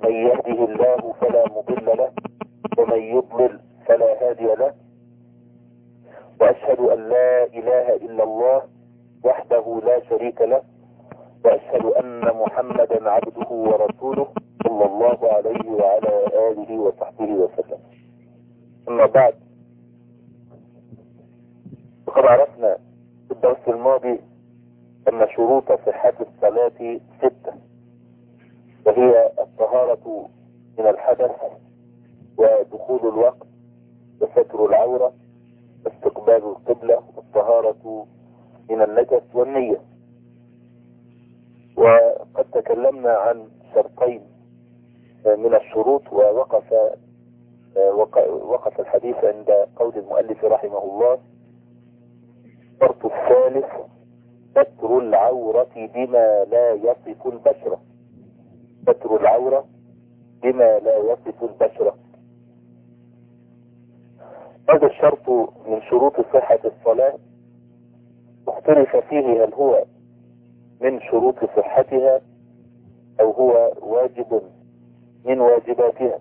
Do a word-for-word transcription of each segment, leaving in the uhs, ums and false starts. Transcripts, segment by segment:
من يهده الله فلا مضل له ومن يضلل فلا هادي له، وأشهد أن لا إله إلا الله وحده لا شريك له، وأشهد أن محمدا عبده ورسوله صلى الله عليه وعلى آله وصحبه وسلم. أما بعد، وقد عرفنا في الدرس الماضي أن شروط صحة الصلاة ستة، وهي الطهارة من الحدث، ودخول الوقت، وستر العورة، واستقبال القبلة، والطهارة من النجس، والنية. وقد تكلمنا عن شرطين من الشروط، ووقف وقف الحديث عند قول المؤلف رحمه الله: الشرط الثالث ستر العورة بما لا يصف البشرة. ستر العورة بما لا يصف البشرة. هذا الشرط من شروط صحة الصلاة، اختلف فيه هل هو من شروط صحتها أو هو واجب من واجباتها.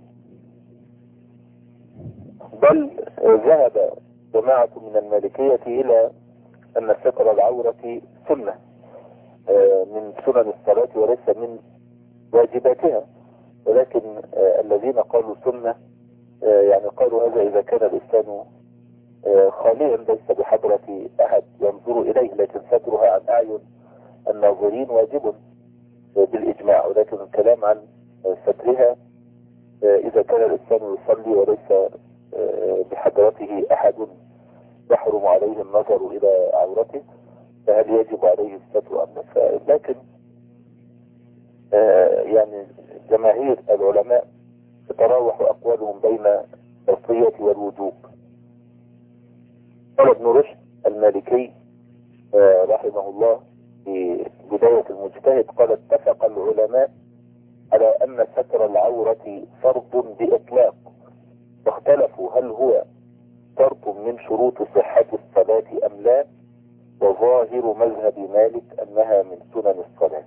بل ذهب جماعة من المالكية إلى أن ستر العورة سنة من سنن الصلاة وليس من واجباتها، ولكن الذين قالوا سنة يعني قالوا هذا إذا كان الإنسان خاليا ليس بحضرة أحد ينظر إليه، لكن سترها عن أعين الناظرين واجب بالإجماع. ولكن الكلام عن سترها إذا كان الإنسان يصلي وليس بحضرته أحد يحرم عليه النظر إلى عورته، فهل يجب عليه الستر أم لا؟ لكن يعني جماهير العلماء تتراوح أقوالهم بين الفرضية والوجوب. قال ابن رشد المالكي رحمه الله في بداية المجتهد، قال: اتفق العلماء على أن ستر العورة فرض بإطلاق، واختلفوا هل هو شرط من شروط صحة الصلاة أم لا، وظاهر مذهب مالك أنها من سنن الصلاة.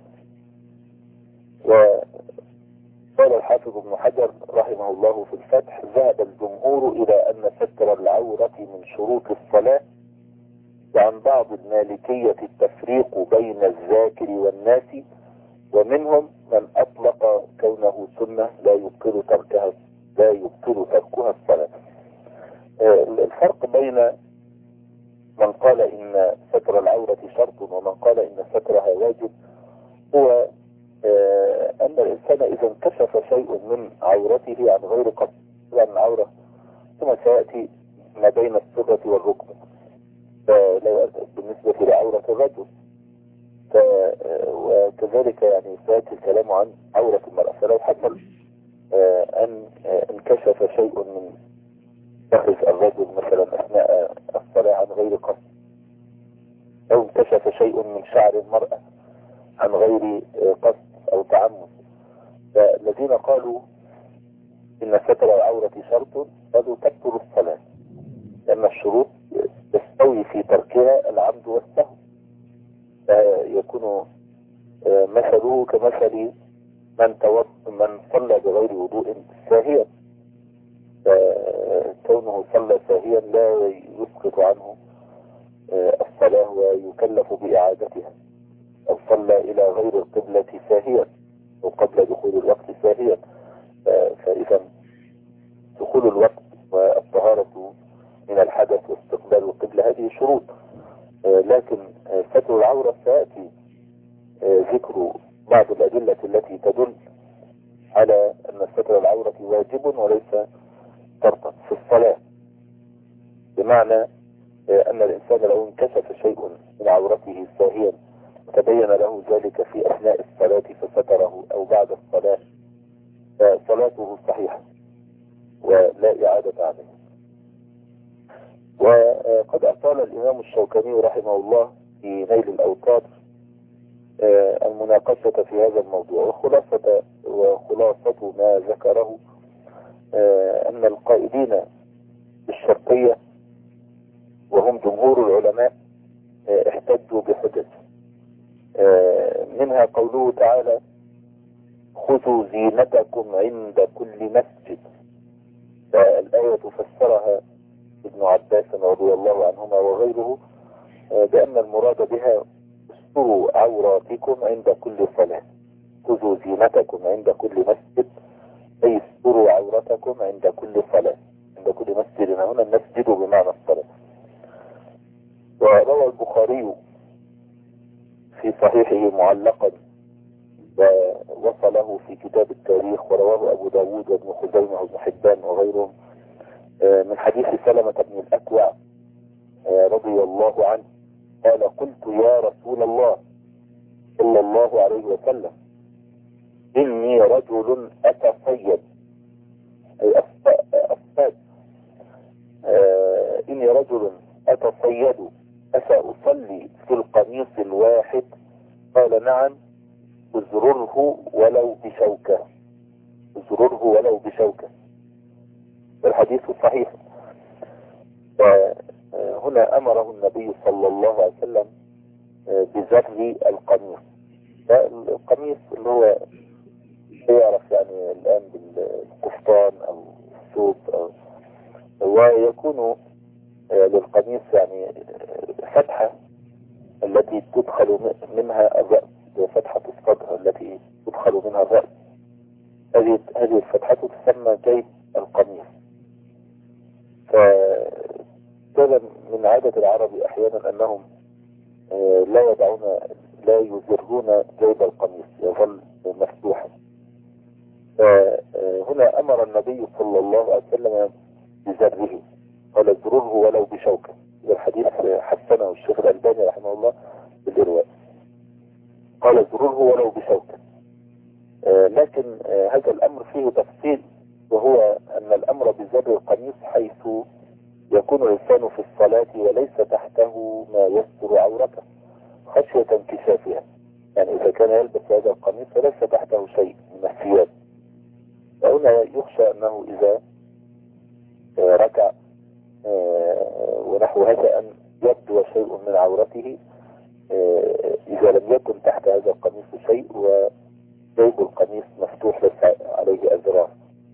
وقال الحافظ ابن حجر رحمه الله في الفتح: ذهب الجمهور إلى أن ستر العورة من شروط الصلاة، وعن بعض المالكية التفريق بين الذاكر والناس، ومنهم من أطلق كونه سنة لا يبطل تركها لا يبطل تركها الصلاة. الفرق بين من قال إن ستر العورة شرط ومن قال إن سترها واجب هو أن الإنسان إذا انكشف شيء من عورته عن غير قصد، عن العورة ثم سيأتي ما بين السرة والركبة بالنسبة لعورة الرجل، وكذلك يعني سيأتي الكلام عن عورة المرأة. فلو حصل أن انكشف شيء من فخذ الرجل مثلا أثناء الصلاة عن غير قصد، أو انكشف شيء من شعر المرأة عن غير قصد أو تعمد، فالذين قالوا إن ستر العورة شرط قالوا تبطل الصلاة، لأن الشروط تستوي في تركها العمد والسهو، فيكون مثله كمثل من توضأ من صلى بغير وضوء ساهيا، فكونه صلى ساهيا لا يسقط عنه الصلاة ويكلف بإعادتها، أو صلى إلى غير القبلة ساهيا أو قبل دخول الوقت ساهيا. فإذا دخول الوقت والطهارة من الحدث واستقبال القبلة هذه شروط، لكن ستر العورة سيأتي ذكر بعض الأدلة التي تدل على أن ستر العورة واجب وليس شرطا في الصلاة، بمعنى أن الإنسان لو انكشف شيء من عورته ساهيا تبين له ذلك في أثناء الصلاة فستره أو بعد الصلاة، فصلاته صحيحة ولا إعادة عليه. وقد أطال الإمام الشوكاني رحمه الله في نيل الأوتار المناقشة في هذا الموضوع، وخلاصة وخلاصة ما ذكره أن القائلين بالشرطية وهم جمهور العلماء احتجوا بحجج، منها قوله تعالى: خذوا زينتكم عند كل مسجد. فالآية فسرها ابن عباس رضي الله عنهما وغيره بأن المراد بها استروا عوراتكم عند كل صلاة. خذوا زينتكم عند كل مسجد أي استروا عورتكم عند كل صلاة. عند كل مسجد هنا المسجد بمعنى الصلاة. وروى البخاري في صحيحه معلقا ووصله في كتاب التاريخ، ورواه أبو داود وابن خزيمة وابن حبان وغيرهم من حديث سلمة بن الأكوع رضي الله عنه قال: قلت يا رسول الله صلى الله عليه وسلم إني رجل أتصيد أي أصطاد آه إني رجل أتصيد أفأصلي في القميص الواحد؟ قال: نعم، ازرره ولو بشوكة. ازرره ولو بشوكة. الحديث صحيح. فهنا أمره النبي صلى الله عليه وسلم بزر القميص. القميص اللي هو يعرف يعني الآن بالقفطان أو الثوب، ويكون للقميص يعني فتحة التي تدخل منها الرأس، فتحة الصدر التي تدخل منها الرأس. هذه هذه الفتحة تسمى جيب القميص. فكان من عادة العرب أحيانا أنهم لا يدعون لا يزرون جيب القميص، يظل مفتوحا. فهنا أمر النبي صلى الله عليه وسلم بزره، قال: ازرره ولو بشوكة. الحديث حسنه الشيخ الألباني رحمه الله بالإرواء، قال: ازرره ولو بشوكة. لكن هذا الأمر فيه تفصيل، وهو أن الأمر بزر القميص حيث يكون الإنسان في الصلاة وليس تحته ما يستر عورته خشية انكشافها. يعني إذا كان يلبس هذا القميص وليس تحته شيء من الثياب، فهنا يخشى أنه إذا ركع ونحو هذا أن يبدو شيء من عورته إذا لم يكن تحت هذا القميص شيء وجيب القميص مفتوح ليس عليه أزرار.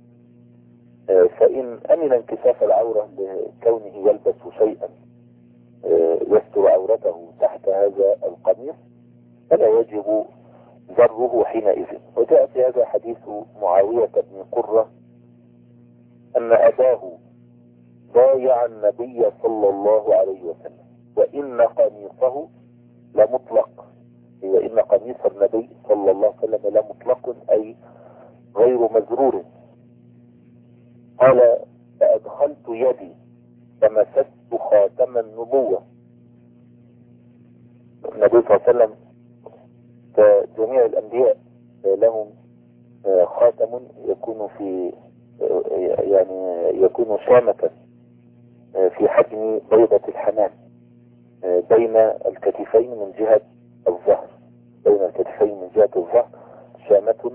فإن أمن انكشاف العورة لكونه يلبس شيئا يستر عورته تحت هذا القميص فلا يجب زره حينئذ. وجاء في هذا حديث معاوية بن قرة أن أباه بايع النبي صلى الله عليه وسلم وإن قميصه لمطلق، وإن قميص النبي صلى الله عليه وسلم لمطلق أي غير مزرور. قال: فأدخلت يدي فمسست خاتم النبوة. النبي صلى الله عليه وسلم كجميع الأنبياء لهم خاتم يكون في يعني يكون شامة في حجم بيضة الحمام بين الكتفين من جهة الظهر، بين الكتفين من جهة الظهر شامة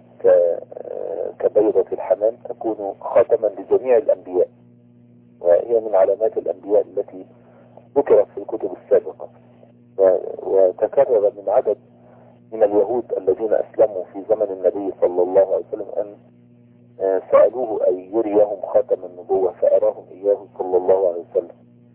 كبيضة الحمام تكون خاتما لجميع الأنبياء، وهي من علامات الأنبياء التي ذكرت في الكتب السابقة. وتكرر من عدد من اليهود الذين أسلموا في زمن النبي صلى الله عليه وسلم أن سألوه أن يريهم خاتم النبوة فأراهم إياه صلى الله عليه وسلم.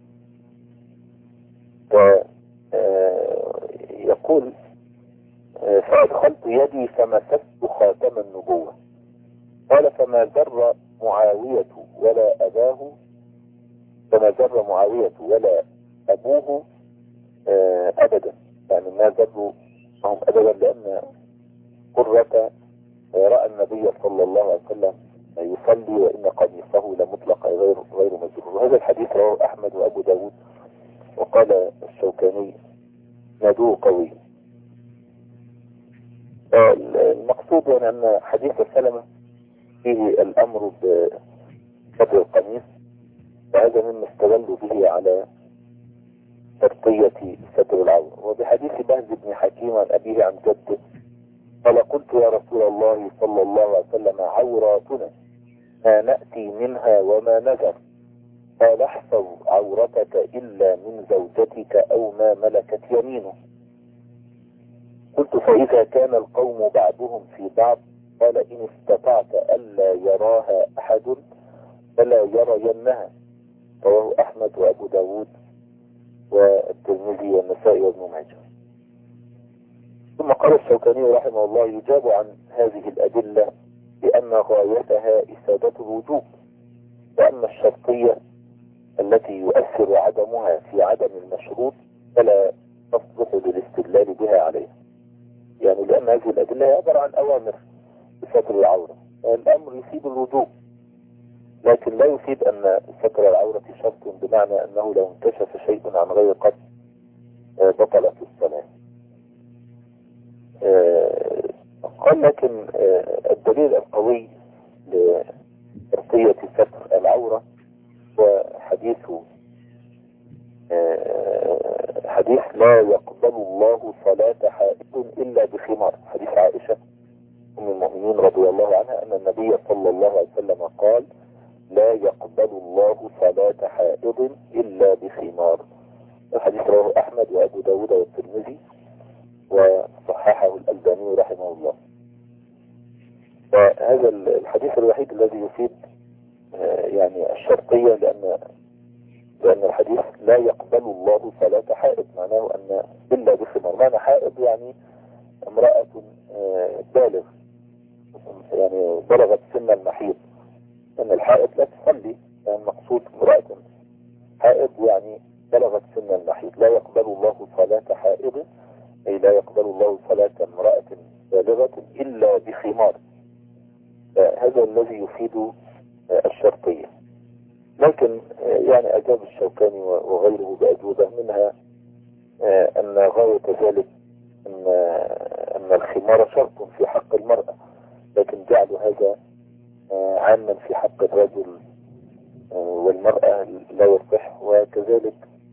فيقول: فأدخلت يدي فمسست خاتم النبوة. قال: فما زر معاوية ولا أباه فما زر معاوية ولا أبوه أبدا، يعني ما زروا هم أبدا، لأن قرة رأى النبي صلى الله عليه وسلم يصلي وإن قميصه لمطلق غير غير مزرور. وهذا الحديث رواه أحمد وأبو داود، وقال الشوكاني نادوه قوي. المقصود يعني أن حديث السلمة فيه الأمر بستر القميص، وهذا مما استدلوا به على شرطية ستر العورة. وبحديث بهز بن حكيم عن أبيه عن جده قال: قلت يا رسول الله صلى الله عليه وسلم: عوراتنا ما نأتي منها وما نذر. قال: احفظ عورتك إلا من زوجتك أو ما ملكت يمينه. قلت: فإذا كان القوم بعضهم في بعض قال إن استطعت ألا يراها أحد فلا يرينها. رواه أحمد وأبو داود والترمذي والنسائي وابن ماجه. ثم قال الشوكاني رحمه الله: يجاب عن هذه الأدلة بأن غايتها إفادة الوجوب، وأما الشرطية التي يؤثر عدمها في عدم المشروط فلا تصلح للاستدلال بها عليها. يعني لأن هذه الأدلة عبارة عن أوامر بستر العورة، الأمر يفيد الوجوب، لكن لا يفيد أن ستر العورة شرط، بمعنى أنه لو انكشف شيء عن غير قصد بطلت الصلاة. قال لكن الدليل القوي لشرطية ستر العورة وحديث حديث لا يقبل الله صلاة حائض إلا بخمار، حديث عائشة أم المؤمنين رضي الله عنها أن النبي صلى الله عليه وسلم قال: لا يقبل الله صلاة حائض إلا بخمار. الحديث رواه أحمد وأبو داود والترمذي وصححه الألباني رحمه الله. فهذا الحديث الوحيد الذي يفيد يعني الشرطية، لأن لأن الحديث لا يقبل الله صلاة حائض معناه أن إلا بخمار، معنى حائض يعني امرأة بالغ، يعني بلغت سن المحيض. أن الحائض لا تصلي، يعني المقصود امرأة حائض يعني بلغت سن المحيض. لا يقبل الله صلاة حائض أي لا يقبل الله صلاة امرأة بالغة إلا بخمار. هذا الذي يفيد الشرطية. لكن يعني أجاب الشوكاني وغيره بأجوبة، منها أن غاية ذلك أن أن الخمار شرط في حق المرأة، لكن جعلوا هذا عاما في حق الرجل والمرأة لا يصح. وكذلك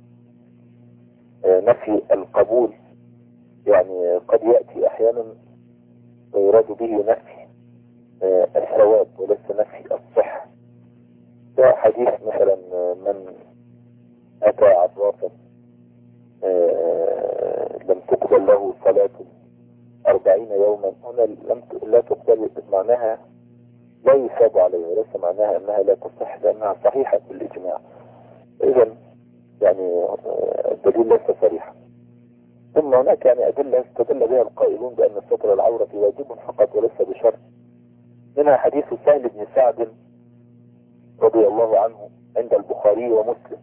نفي القبول، يعني قد يأتي أحيانا ويراد به نفي الثواب وليس نفي الصحة. كحديث مثلا من أتى عرافا لم تقبل له صلاة أربعين يوما، هنا لم لا تقبل معناها لا يثاب عليها، وليس معناها أنها لا تصح، لأنها صحيحة بالإجماع. إذن يعني الدليل ليس صريحا. ثم هناك يعني أدلة استدل بها القائلون بأن ستر العورة واجب فقط وليس بشرط، منها حديث سهل بن سعد رضي الله عنه عند البخاري ومسلم.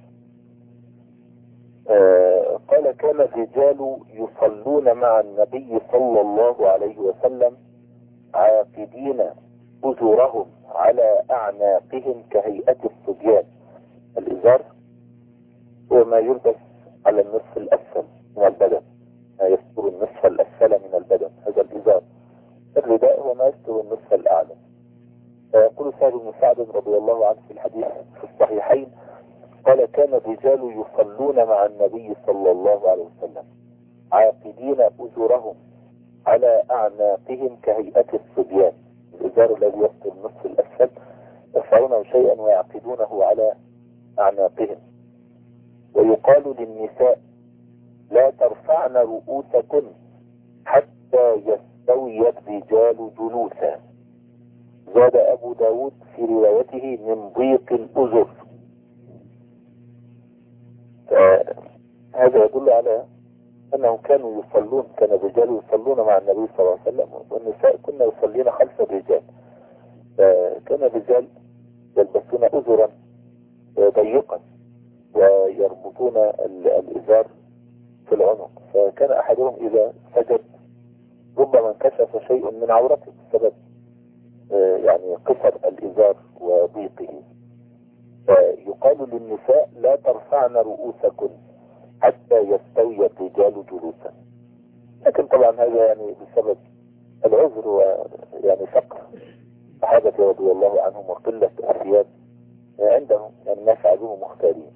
آه قال: كان الرجال يصلون مع النبي صلى الله عليه وسلم عاقدين أزرهم على أعناقهم كهيئة الصبيان. الإزار هو ما يلبس على النصف الأسفل من البدن، ما يستر النصف الأسفل من البدن، هذا الإزار. الرداء هو ما يستر النصف الأعلى. فيقول سهل بن سعد رضي الله عنه في الحديث في الصحيحين: قال: كان الرجال يصلون مع النبي صلى الله عليه وسلم عاقدين أزرهم على أعناقهم كهيئة الصبيان. الإزار الذي يستر النصف الأسفل يفعلونه شيئا ويعقدونه على أعناقهم. ويقال للنساء: لا ترفعن رؤوسكن حتى يستوي الرجال جلوسا. زاد أبو داود في روايته: من ضيق الأزر. هذا يدل على أنهم كانوا يصلون، كان الرجال يصلون مع النبي صلى الله عليه وسلم، والنساء كنا يصلين خلف الرجال. كان الرجال يلبسون أزرا ضيقا ويربطون الإزار في العنق، فكان أحدهم إذا سجد ربما انكشف شيء من عورته بسبب يعني قصر الإزار وضيقه. فيقال للنساء: لا ترفعن رؤوسكن حتى يستوي الرجال جلوسا. لكن طبعا هذا يعني بسبب العذر ويعني فقر الصحابة رضي الله عنهم وقلة الثياب عندهم، يعني ما فعلوه مختارين.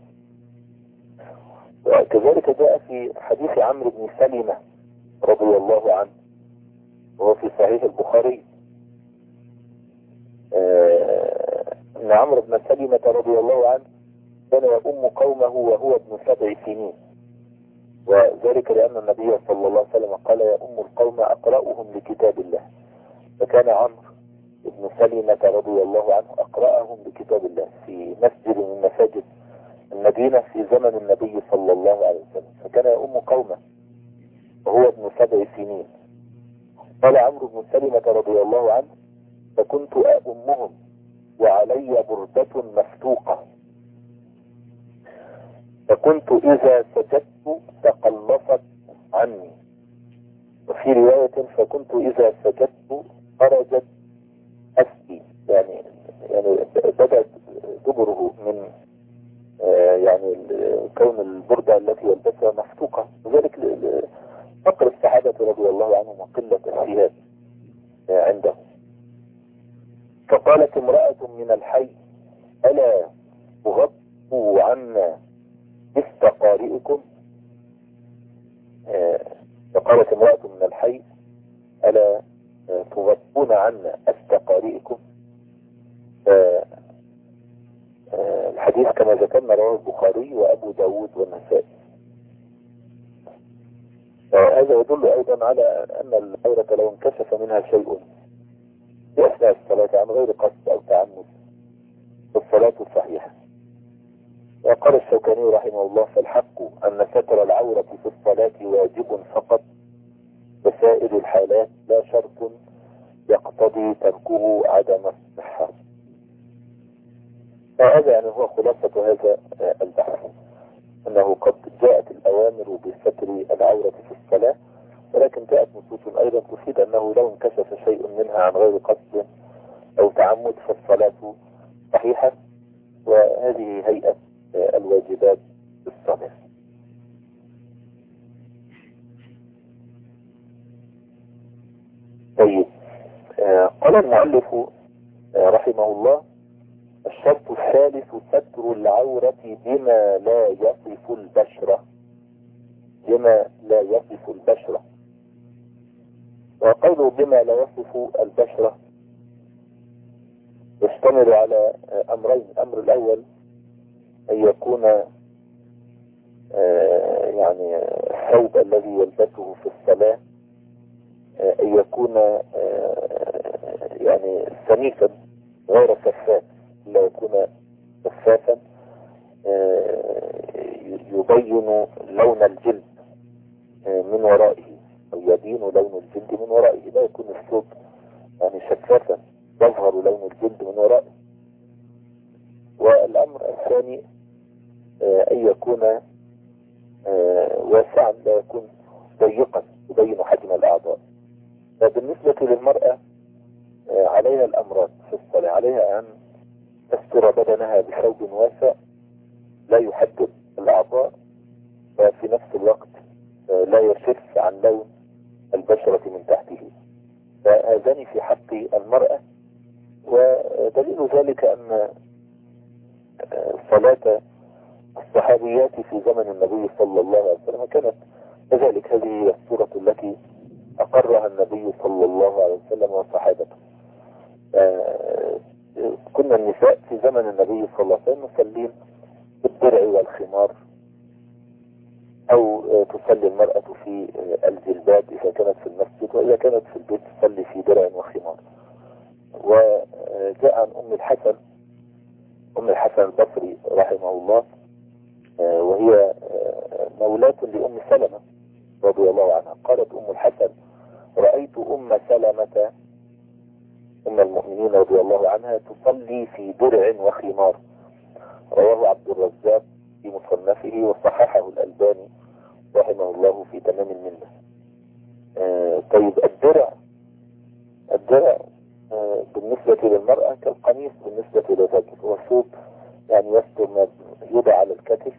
وكذلك جاء في حديث عمرو بن سلمة رضي الله عنه وهو في صحيح البخاري ان عمرو بن سلمة رضي الله عنه كان يؤم قومه وهو ابن سبع سنين، وذلك لأن النبي صلى الله عليه وسلم قال: يؤم القوم أقرأهم لكتاب الله. فكان عمرو بن سلمة رضي الله عنه أقرأهم بكتاب الله في مسجد من مساجد المدينة في زمن النبي صلى الله عليه وسلم، فكان يؤم قومه وهو ابن سبع سنين. قال عمرو بن سلمة رضي الله عنه: فكنت أؤمهم وعلي بردة مفتوقة، فكنت إذا سجدت تقلصت عني، وفي رواية فكنت إذا سجدت خرجت أسقي، يعني يعني بدأت دبره من آه يعني كون البردة التي يلبسها مفتوقة، وذلك فقر الصحابة رضي الله عنهم وقلة الثياب آه عنده. فقالت امرأة من الحي: ألا تغطوا عنا استقارئكم؟ آه فقالت امرأة من الحي: ألا تغطون عنا استقارئكم؟ آه آه الحديث كما ذكرنا رواه البخاري وأبو داود والنسائي. آه هذا يدل أيضا على أن العورة لو انكشف منها شيء في أثناء الصلاة عن غير قصد أو تعمد فالصلاة صحيحة. وقال الشوكاني رحمه الله: فالحق أن ستر العورة في الصلاة واجب فقط، وسائر الحالات لا شرط يقتضي تركه عدم الصحة. فهذا يعني هو خلاصة هذا البحث، أنه قد جاءت الأوامر بستر العورة في الصلاة، ولكن جاءت نصوص أيضا تفيد أنه لو انكشف شيء منها عن غير قصد أو تعمد فالصلاة صحيحة، وهذه هيئة الواجبات في الصلاة. طيب، آه قال المؤلف آه رحمه الله: الشرط الثالث ستر العورة بما لا يصف البشرة، بما لا يصف البشرة. وقوله بما لا يصف البشرة يشتمل على آه أمرين. الأمر الأول أن يكون آه يعني الثوب الذي يلبسه في الصلاة آه أن يكون آه يعني سميكا غير شفاف، لا يكون شفافا يبين لون الجلد من ورائه، أو يبين لون الجلد من ورائه، لا يكون الثوب يعني شفافا يظهر لون الجلد من ورائه. والأمر الثاني أن يكون واسعا، لا يكون ضيقا يبين حجم الأعضاء. فبالنسبة للمرأة عليها الأمران في الصلاة: عليها أن تستر بدنها بثوب واسع لا يحدد الأعضاء، وفي نفس الوقت لا يشف عن لون البشرة من تحته. فهذان في حق المرأة. ودليل ذلك أن صلاة الصحابيات في زمن النبي صلى الله عليه وسلم كانت كذلك. هذه هي الصورة التي أقرها النبي صلى الله عليه وسلم وصحابته. كنا النساء في زمن النبي صلى الله عليه وسلم يصلين بالدرع والخمار، أو تصلي المرأة في الجلباب إذا كانت في المسجد، وإذا كانت في البيت تصلي في درع وخمار. وجاء عن أم الحسن أم الحسن البصري رحمه الله، وهي مولاة لأم سلمة رضي الله عنها، قالت أم الحسن: رأيت أم سلمة أم المؤمنين رضي الله عنها تصلي في درع وخمار. رواه عبد الرزاق في مصنفه وصححه الألباني رحمه الله في تمام المنة. آه طيب، الدرع الدرع آه بالنسبة للمرأة كالقميص بالنسبة للرجل، هو ثوب يعني يستر ما يوضع على الكتف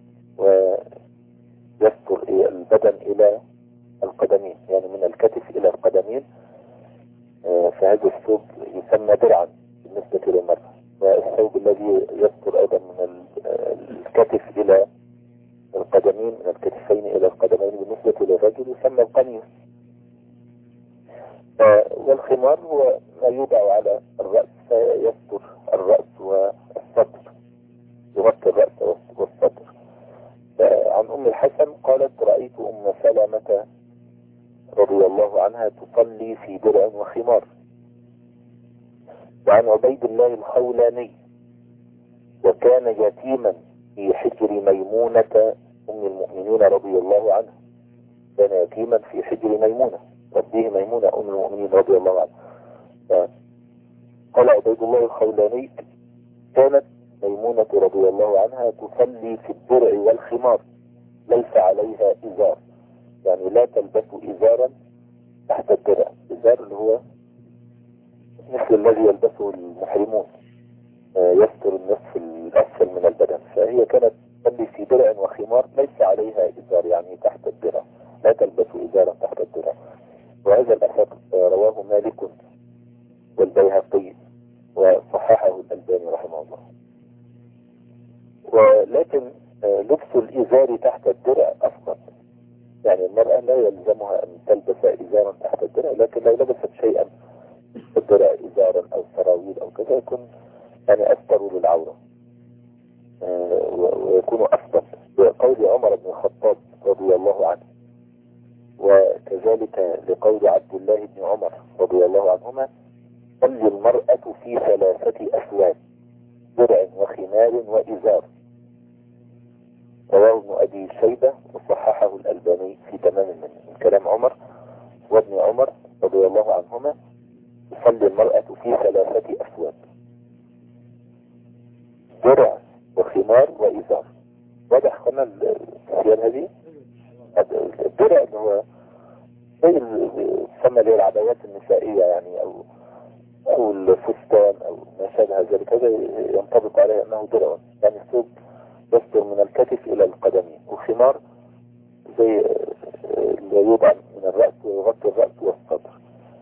ويستر البدن إلى القدمين، يعني من الكتف إلى القدمين. آه فهذا الثوب يسمى درعا بالنسبة للمرأة. والثوب الذي يستر أيضا من الكتف إلى القدمين، من الكتفين إلى القدمين بالنسبة للرجل يسمى القميص. والخمار هو ما يوضع على الرأس فيستر الرأس والصدر، يغطي الرأس والصدر. عن أم الحسن قالت: رأيت أم سلمة رضي الله عنها تصلي في درع وخمار. عبيد الله الخولاني، وكان يتيما في حجر ميمونة أم المؤمنين رضي الله عنها. كان يتيما في حجر ميمونة، ربيه ميمونة أم المؤمنين رضي الله عنها. قال عبيد الله الخولاني: كانت ميمونة رضي الله عنها تصلي في الدرع والخمار ليس عليها إزار، يعني لا تلبس إزارا تحت الدرع. إزار اللي هو مثل الذي يلبسه المحرمون، يستر النصف الأسفل من البدن. فهي كانت تصلي في درع وخمار ليس عليها إزار، يعني تحت الدرع، لا تلبس إزارا تحت الدرع. وهذا الأثر رواه مالك والبيهقي وصححه الألباني رحمه الله. ولكن لبس الإزار تحت الدرع أفضل، يعني المرأة لا يلزمها أن تلبس إزارا تحت الدرع، لكن لو لبست شيئا في الدرع، إزارا أو سراويل أو كذا، يكون يعني أستر للعورة ويكون أفضل، بقول عمر بن الخطاب رضي الله عنه، وكذلك لقول عبد الله بن عمر رضي الله عنهما: تلي المرأة في ثلاثة أثواب: درع وخمار وإزار. رواه ابن أبي شيبة وصححه الألباني في تمام من كلام عمر وابن عمر رضي الله عنهما: تصلي المرأة في ثلاثة أثواب: درع وخمار وإزار. واضح قلنا الثياب هذه؟ الدرع اللي هو زي السمى اللي هي العبايات النسائية يعني، أو أو الفستان أو ما شابه ذلك، هذا ينطبق عليه أنه درع، يعني الثوب يصدر من الكتف إلى القدمين. وخمار زي اللي يوضع من الرأس ويغطي الرأس والصدر.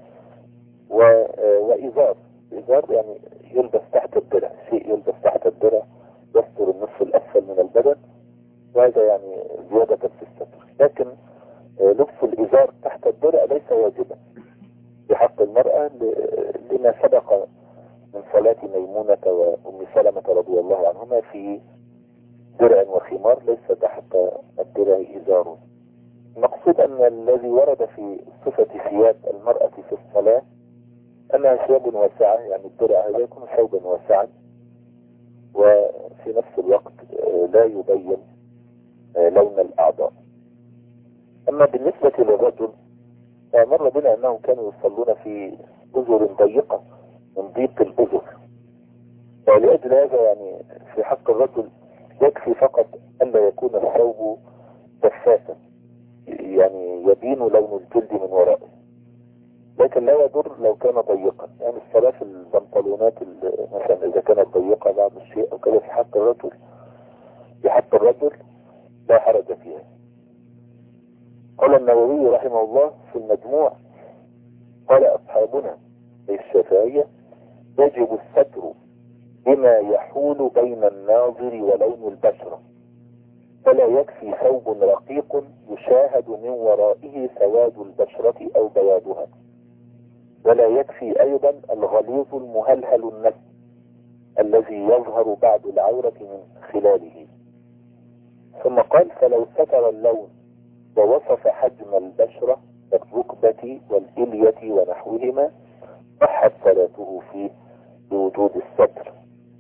وإزار، إزار يعني يلبس تحت الدرع، شيء يلبس تحت الدرع يستر النصف الأسفل من البدن، وهذا يعني زيادة في الستر. لكن لبس الإزار تحت الدرع ليس واجبا في حق المرأة، لما سبق من صلاة ميمونة وأم سلمة رضي الله عنهما في درع وخمار ليس تحت الدرع إزار. المقصود أن الذي ورد في صفة ثياب المرأة في الصلاة أنها ثياب واسعة، يعني الدرع هذا يكون ثوبا واسعا، وفي نفس الوقت لا يبين لون الأعضاء. أما بالنسبة للرجل فمر بنا أنهم كانوا يصلون في أزر ضيقة من ضيق الأزر، ولأجل هذا يعني في حق الرجل يكفي فقط ألا يكون الثوب دفافا، يعني يبين لون الجلد من ورائه، لكن لا يضر لو كان ضيقا. يعني الصلاة في البنطلونات مثلا إذا كانت ضيقة بعض الشيء أو كذا في حق الرجل في حق الرجل لا حرج فيها. قال النووي رحمه الله في المجموع: قال أصحابنا الشافعية: يجب الستر بما يحول بين الناظر ولون البشرة، فلا يكفي ثوب رقيق يشاهد من ورائه سواد البشرة أو بياضها، ولا يكفي أيضا الغليظ المهلهل النفس الذي يظهر بعد العورة من خلاله. ثم قال: فلو ستر اللون ووصف حجم البشرة كالركبة والإلية ونحوهما صحت صلاته فيه بوجود الستر.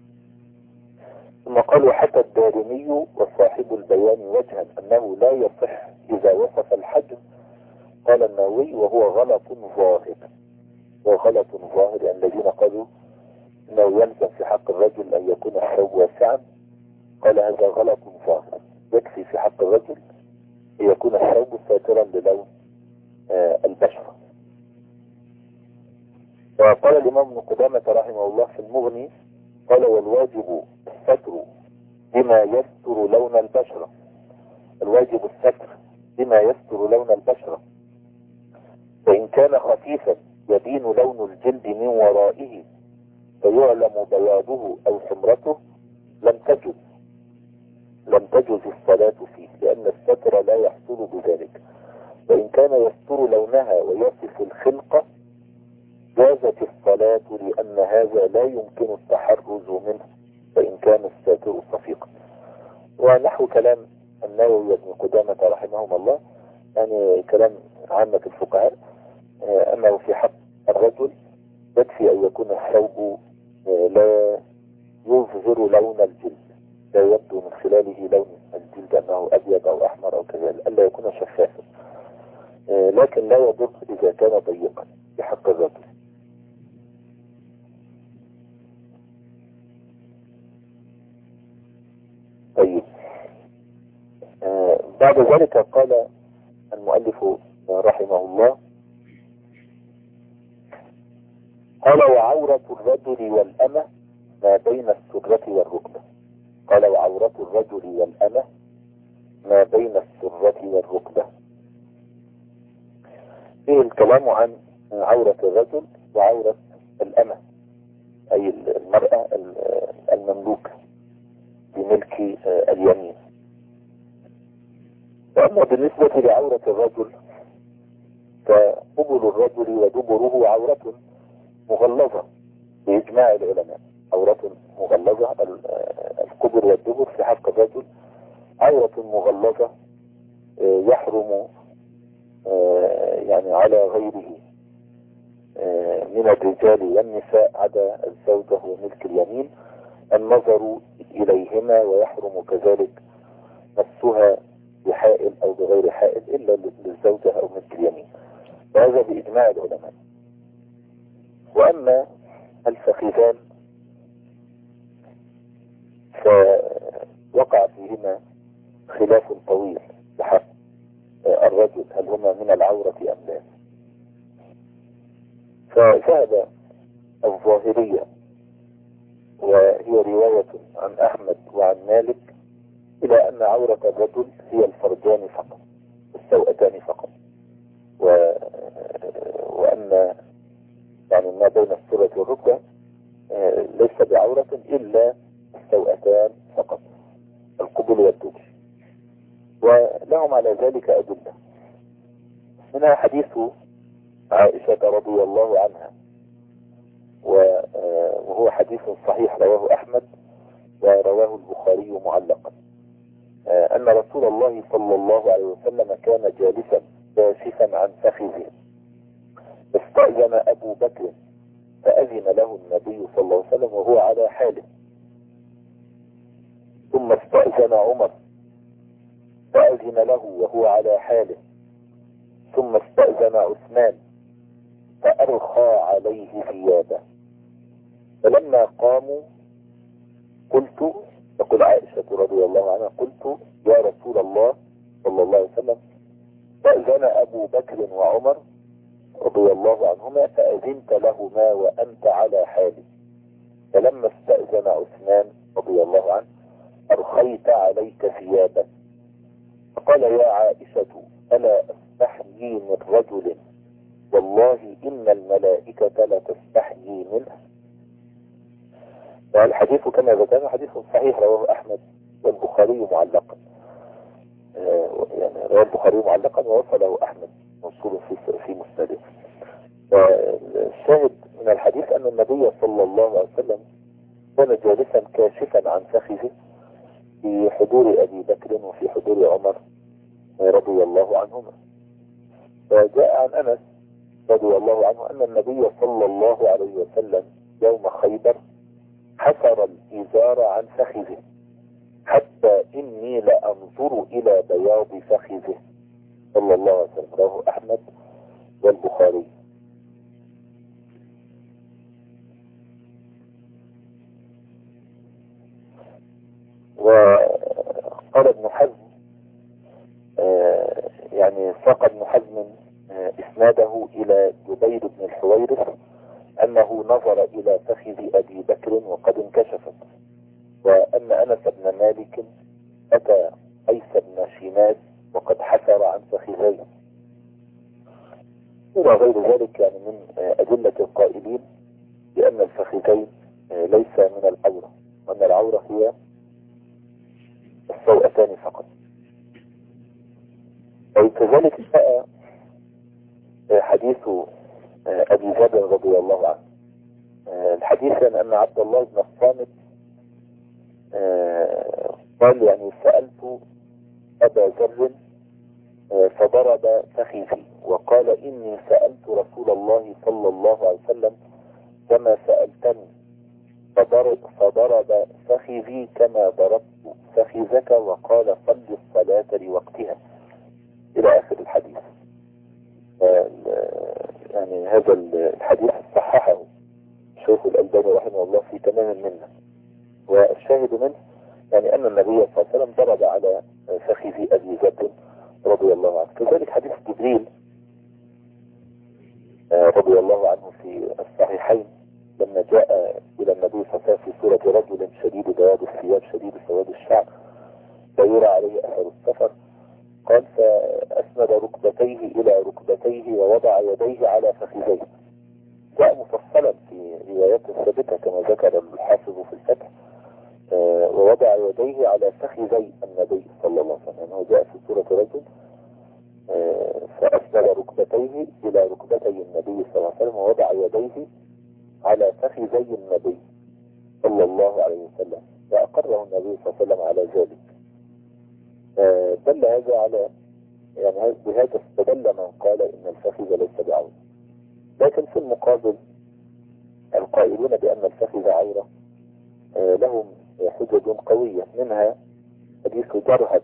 ثم قال: وحتى الدارمي وصاحب البيان وجها أنه لا يصح إذا وصف الحجم. قال النووي: وهو غلط ظاهر، وغلط ظاهر يعني الذين قالوا انه يلزم في حق الرجل ان يكون الثوب واسعا، قال هذا غلط ظاهر، يكفي في حق الرجل ان يكون الثوب ساترا للون آه البشرة. وقال الامام ابن قدامة رحمه الله في المغني: قال: والواجب الستر بما يستر لون البشرة. الواجب الستر بما يستر لون البشرة، فإن كان خفيفا يبين لون الجلد من ورائه فيعلم بياضه أو حمرته لم تجز لم تجز الصلاة فيه، لأن الستر لا يحصل بذلك. وإن كان يستر لونها ويصف الخلقة جازت الصلاة، لأن هذا لا يمكن التحرز منه فإن كان الساتر صفيقا. ونحو كلام النووي وابن قدامة رحمهما الله، يعني كلام عامة الفقهاء، أنه في حق الرجل يكفي أن يكون الثوب لا يظهر لون الجلد، لا يبدو من خلاله لون الجلد أنه أبيض أو أحمر أو كذا، ألا يكون شفافا، لكن لا يضر إذا كان ضيقا بحق ذاته. طيب، بعد ذلك قال المؤلف رحمه الله، قال وعورة الرجل والأمة ما بين السرة والركبة. قال وعورة الرجل والأمة ما بين السرة والركبة. فيه الكلام عن عورة الرجل وعورة الأمة، أي المرأة المملوكة بملك اليمين. وأما بالنسبة لعورة الرجل فقبل الرجل ودبره عورة مغلظة بإجماع العلماء، عورة مغلظة. القبل والدبر في حق الرجل عورة مغلظة يحرم يعني على غيره من الرجال والنساء عدا الزوجة وملك اليمين النظر إليهما، ويحرم كذلك مسها بحائل أو بغير حائل إلا للزوجة أو ملك اليمين، وهذا بإجماع العلماء. وأما الفخذان فوقع فيهما خلاف طويل بحق الرجل، هل هما من العورة أم لا. فذهب الظاهرية، وهي رواية عن أحمد وعن مالك، إلى أن عورة الرجل هي الفرجان فقط، السوأتان فقط، و... وأن يعني ما بين السرة والركبة ليس بعورة إلا السوأتان فقط، القبل والدبر. ولهم على ذلك أدلة، منها حديث عائشة رضي الله عنها، وهو حديث صحيح رواه أحمد ورواه البخاري معلقا، أن رسول الله صلى الله عليه وسلم كان جالسا كاشفا عن فخذه، استأذن أبو بكر فأذن له النبي صلى الله عليه وسلم وهو على حاله، ثم استأذن عمر فأذن له وهو على حاله، ثم استأذن عثمان فأرخى عليه ثيابه، فلما قاموا قلت، تقول عائشة رضي الله عنها، قلت يا رسول الله صلى الله عليه وسلم فأذن أبو بكر وعمر رضي الله عنهما فأذنت لهما وأنت على حالي، فلما استأذن عثمان رضي الله عنه أرخيت عليك ثيابك، فقال يا عائشة ألا أستحيي من رجل والله إن الملائكة لا تستحيي منه. والحديث كما ذكرنا حديث صحيح رواه أحمد والبخاري معلقا، آه يعني رواه البخاري معلقا ووصله أحمد موصول في في مسنده. والشاهد من الحديث أن النبي صلى الله عليه وسلم كان جالسا كاشفا عن فخذه في حضور أبي بكر وفي حضور عمر رضي الله عنهما. وجاء عن أنس رضي الله عنه أن النبي صلى الله عليه وسلم يوم خيبر حسر الإزار عن فخذه حتى إني لأنظر إلى بياض فخذه صلى الله عليه وسلم، رواه أحمد والبخاري. وقال ابن حزم آه يعني ساق ابن حزم آه اسناده إلى جبير بن الحويرث أنه نظر إلى فخذ أبي بكر وقد انكشفت، وأن أنس بن مالك أتى قيس بن شيماس وقد حسر عن فخذيه، إلى غير ذلك يعني من أدلة القائلين بأن الفخذين ليس من العورة، وأن العورة هي السوأتان فقط. وكذلك جاء حديث أبي جابر رضي الله عنه، الحديث أن عبد الله بن الصامت قال يعني سألت أبا ذر فضرب فخذي وقال إني سألت رسول الله صلى الله عليه وسلم كما سألتني، فضرب, فضرب فخذي كما ضربت فخذك وقال صل الصلاة لوقتها إلى آخر الحديث. يعني هذا الحديث صححه الشيخ الألباني رحمه الله في تمام منه. والشاهد منه يعني أن النبي صلى الله عليه وسلم ضرب على فخذ أبي ذر رضي الله عنه. كذلك حديث جبريل رضي الله عنه في الصحيحين لما جاء إلى النبي صلى الله عليه وسلم في صورة رجل شديد بياض الثياب شديد سواد الشعر لا يرى عليه أثر السفر، قال فأسند ركبتيه إلى ركبتيه ووضع يديه على فخذيه. جاء مفصلا في روايات ثابتة كما ذكر الحافظ في الفتح، آه ووضع يديه على فخذي النبي صلى الله عليه وسلم. يعني هو جاء في صورة رجل آه فأسند ركبتيه إلى ركبتي النبي صلى الله عليه وسلم ووضع يديه على فخذي النبي صلى الله عليه وسلم فأقره النبي صلى الله عليه وسلم على ذلك. آه دل هذا على يعني بهذا استدل من قال إن الفخذ ليس بعورة. لكن في المقابل القائلون بأن الفخذ عورة آه لهم حجج قوية، منها حديث جرهد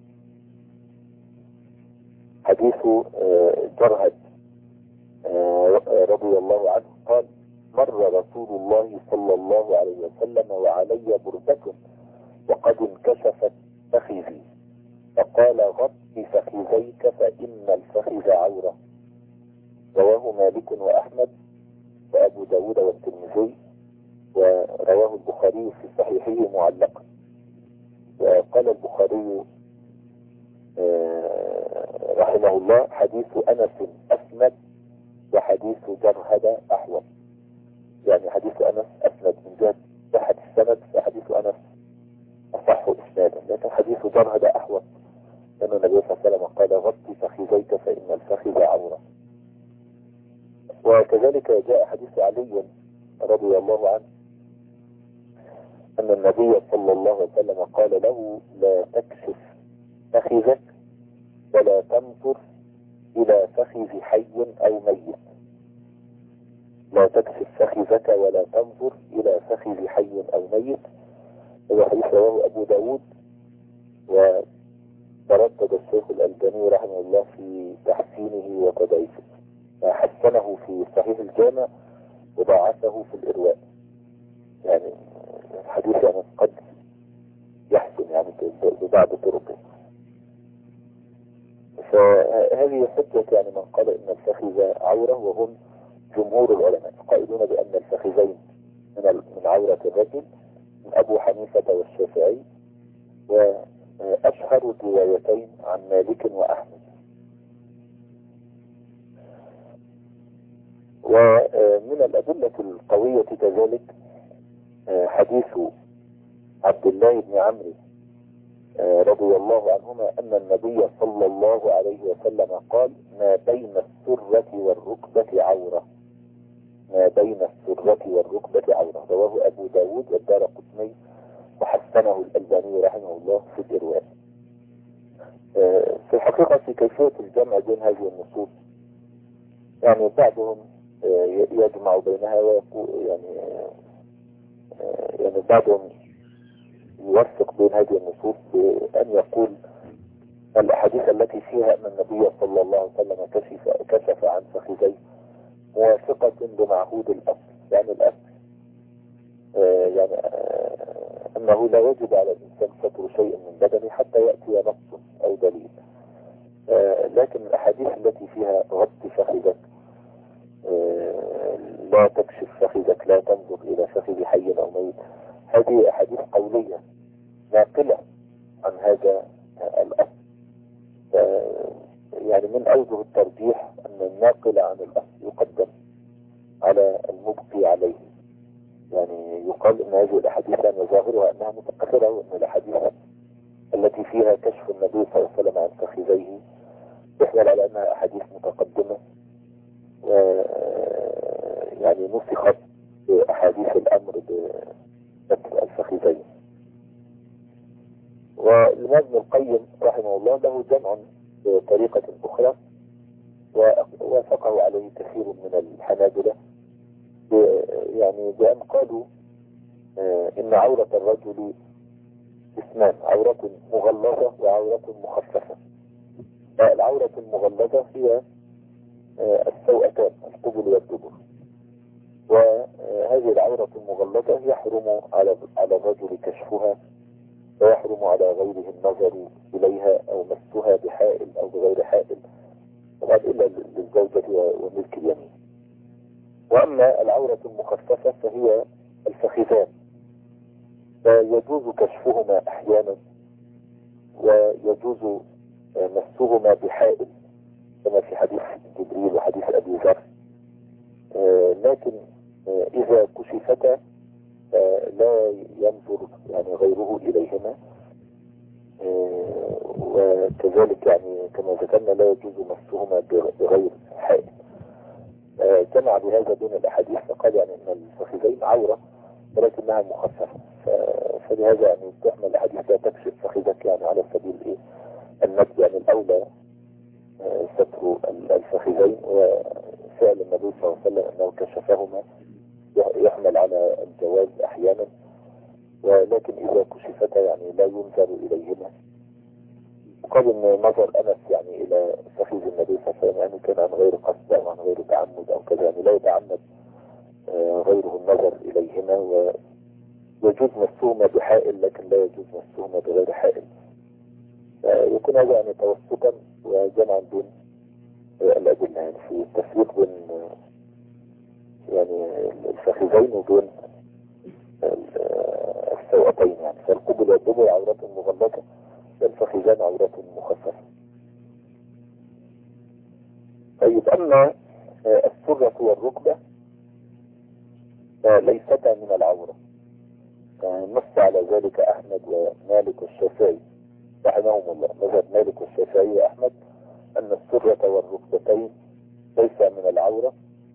حديث آه جرهد آه رضي الله عنه قال مر رسول الله صلى الله عليه وسلم وعلي بردة وقد انكشفت فخذي فقال غط فخذيك فإن الفخذ عورة. رواه مالك وأحمد وأبو داود والترمذي، ورواه البخاري في صحيحه معلقا. وقال البخاري رحمه الله حديث أنس أسند وحديث جرهد أحوط. يعني حديث أنس أسند من جهة صحة السند فحديث أنس أصح إسنادا، لكن حديث جرهد أحوط لأن النبي صلى الله عليه وسلم قال غطي فخذيك فإن الفخذ عورة. وكذلك جاء حديث علي رضي الله عنه أن النبي صلى الله عليه وسلم قال له لا تكشف فخذك ولا تنظر إلى فخذ حي أو ميت. لا تكشف فخذك ولا تنظر إلى فخذ حي أو ميت. هذا حديث رواه أبو داود، وتردد الشيخ الألباني رحمه الله في تحسينه وتضعيفه، حسنه في صحيح الجامع وضاعفه في الإرواء. يعني الحديث يعني قد يحسن يعني ببعض طرقه. فهذه حجة يعني من قال إن الفخذ عورة، وهم جمهور العلماء قائلون بأن الفخذين من من عورة الرجل، من أبو حنيفة والشافعي، وأشهر الروايتين عن مالك وأحمد. ومن الأدلة القوية كذلك حديث عبد الله بن عمرو رضي الله عنهما أن النبي صلى الله عليه وسلم قال ما بين السرة والركبة عورة. ما بين السرة والركبة عورة. رواه أبو داود والدارقطني وحسنه الألباني رحمه الله في الإرواء. في الحقيقة في كيفية الجمع بين هذه النصوص يعني بعضهم يجمع بينها ويقول يعني يعني بعضهم يوثق بين هذه النصوص بأن يقول الأحاديث التي فيها أن النبي صلى الله عليه وسلم كشف, كشف عن فخذيه موافقة لمعهود الأصل. يعني الأصل آه يعني آه أنه لا يجب على الإنسان ستر شيء من بدنه حتى يأتي نص أو دليل. آه لكن الأحاديث التي فيها غط فخذك آه لا تكشف فخذك لا تنظر إلى فخذ حي أو ميت، هذه أحاديث قولية ناقلة عن هذا الأصل. يعني من أوجه الترجيح أن الناقل عن الأصل يقدم على المبقي عليه. يعني يقال أن هذه الأحاديث أن ظاهرها أنها متأخرة، وأن الأحاديث التي فيها كشف النبي صلى الله عليه وسلم عن فخذيه تحمل على أنها أحاديث متقدمة، يعني نسخت بأحاديث الأمر بستر الفخذين. والإمام القيم رحمه الله له جمع بطريقة أخرى ووافقه عليه كثير من الحنابلة، يعني بأن قالوا إن عورة الرجل اسمان: عورة مغلظة وعورة مخففة. العورة المغلظة هي السوءتان، القبل والدبر، وهذه العورة المغلظة يحرم على على الرجل كشفها، ويحرم على غيره النظر إليها أو مسها بحائل أو بغير حائل، طبعا إلا للزوجة وملك اليمين. وأما العورة المخففة فهي الفخذان، فيجوز كشفهما أحيانا ويجوز مسهما بحائل كما في حديث جبريل وحديث أبي ذر، لكن إذا كشفتا لا ينظر يعني غيره إليهما، وكذلك يعني كما ذكرنا لا يجوز مسهما بغير حائل. جمع بهذا بين الأحاديث فقال يعني أن الفخذين عورة ولكنها مخففة، فلهذا يعني تحمل الأحاديث لا تكشف فخذك يعني على سبيل إيه النجد، يعني الأولى ستر الفخذين، وفعل النبي صلى الله عليه وسلم أنه كشفهما يحمل على الجواز أحيانا، ولكن إذا كشفتا يعني لا ينظر إليهما. وقال إن نظر أنس يعني إلى فخذ النبي صلى الله عليه وسلم يعني كان عن غير قصد أو عن غير تعمد أو كذا، يعني لا يتعمد غيره النظر إليهما، ويجوز مسهما بحائل لكن لا يجوز مسهما بغير حائل. يكون هذا يعني توسطا وجمعا بين الأدلة، يعني في التفريق بين يعني الفخذين وبين السوءتين، يعني فالقبل والدبر عورات مغلظة والفخذان عورات مخففة. طيب أما السرة والركبة ليستا من العورة، نص على ذلك أحمد ومالك والشافعي رحمهم الله. مذهب مالك والشافعي وأحمد أن السرة والركبتين ليس من العورة،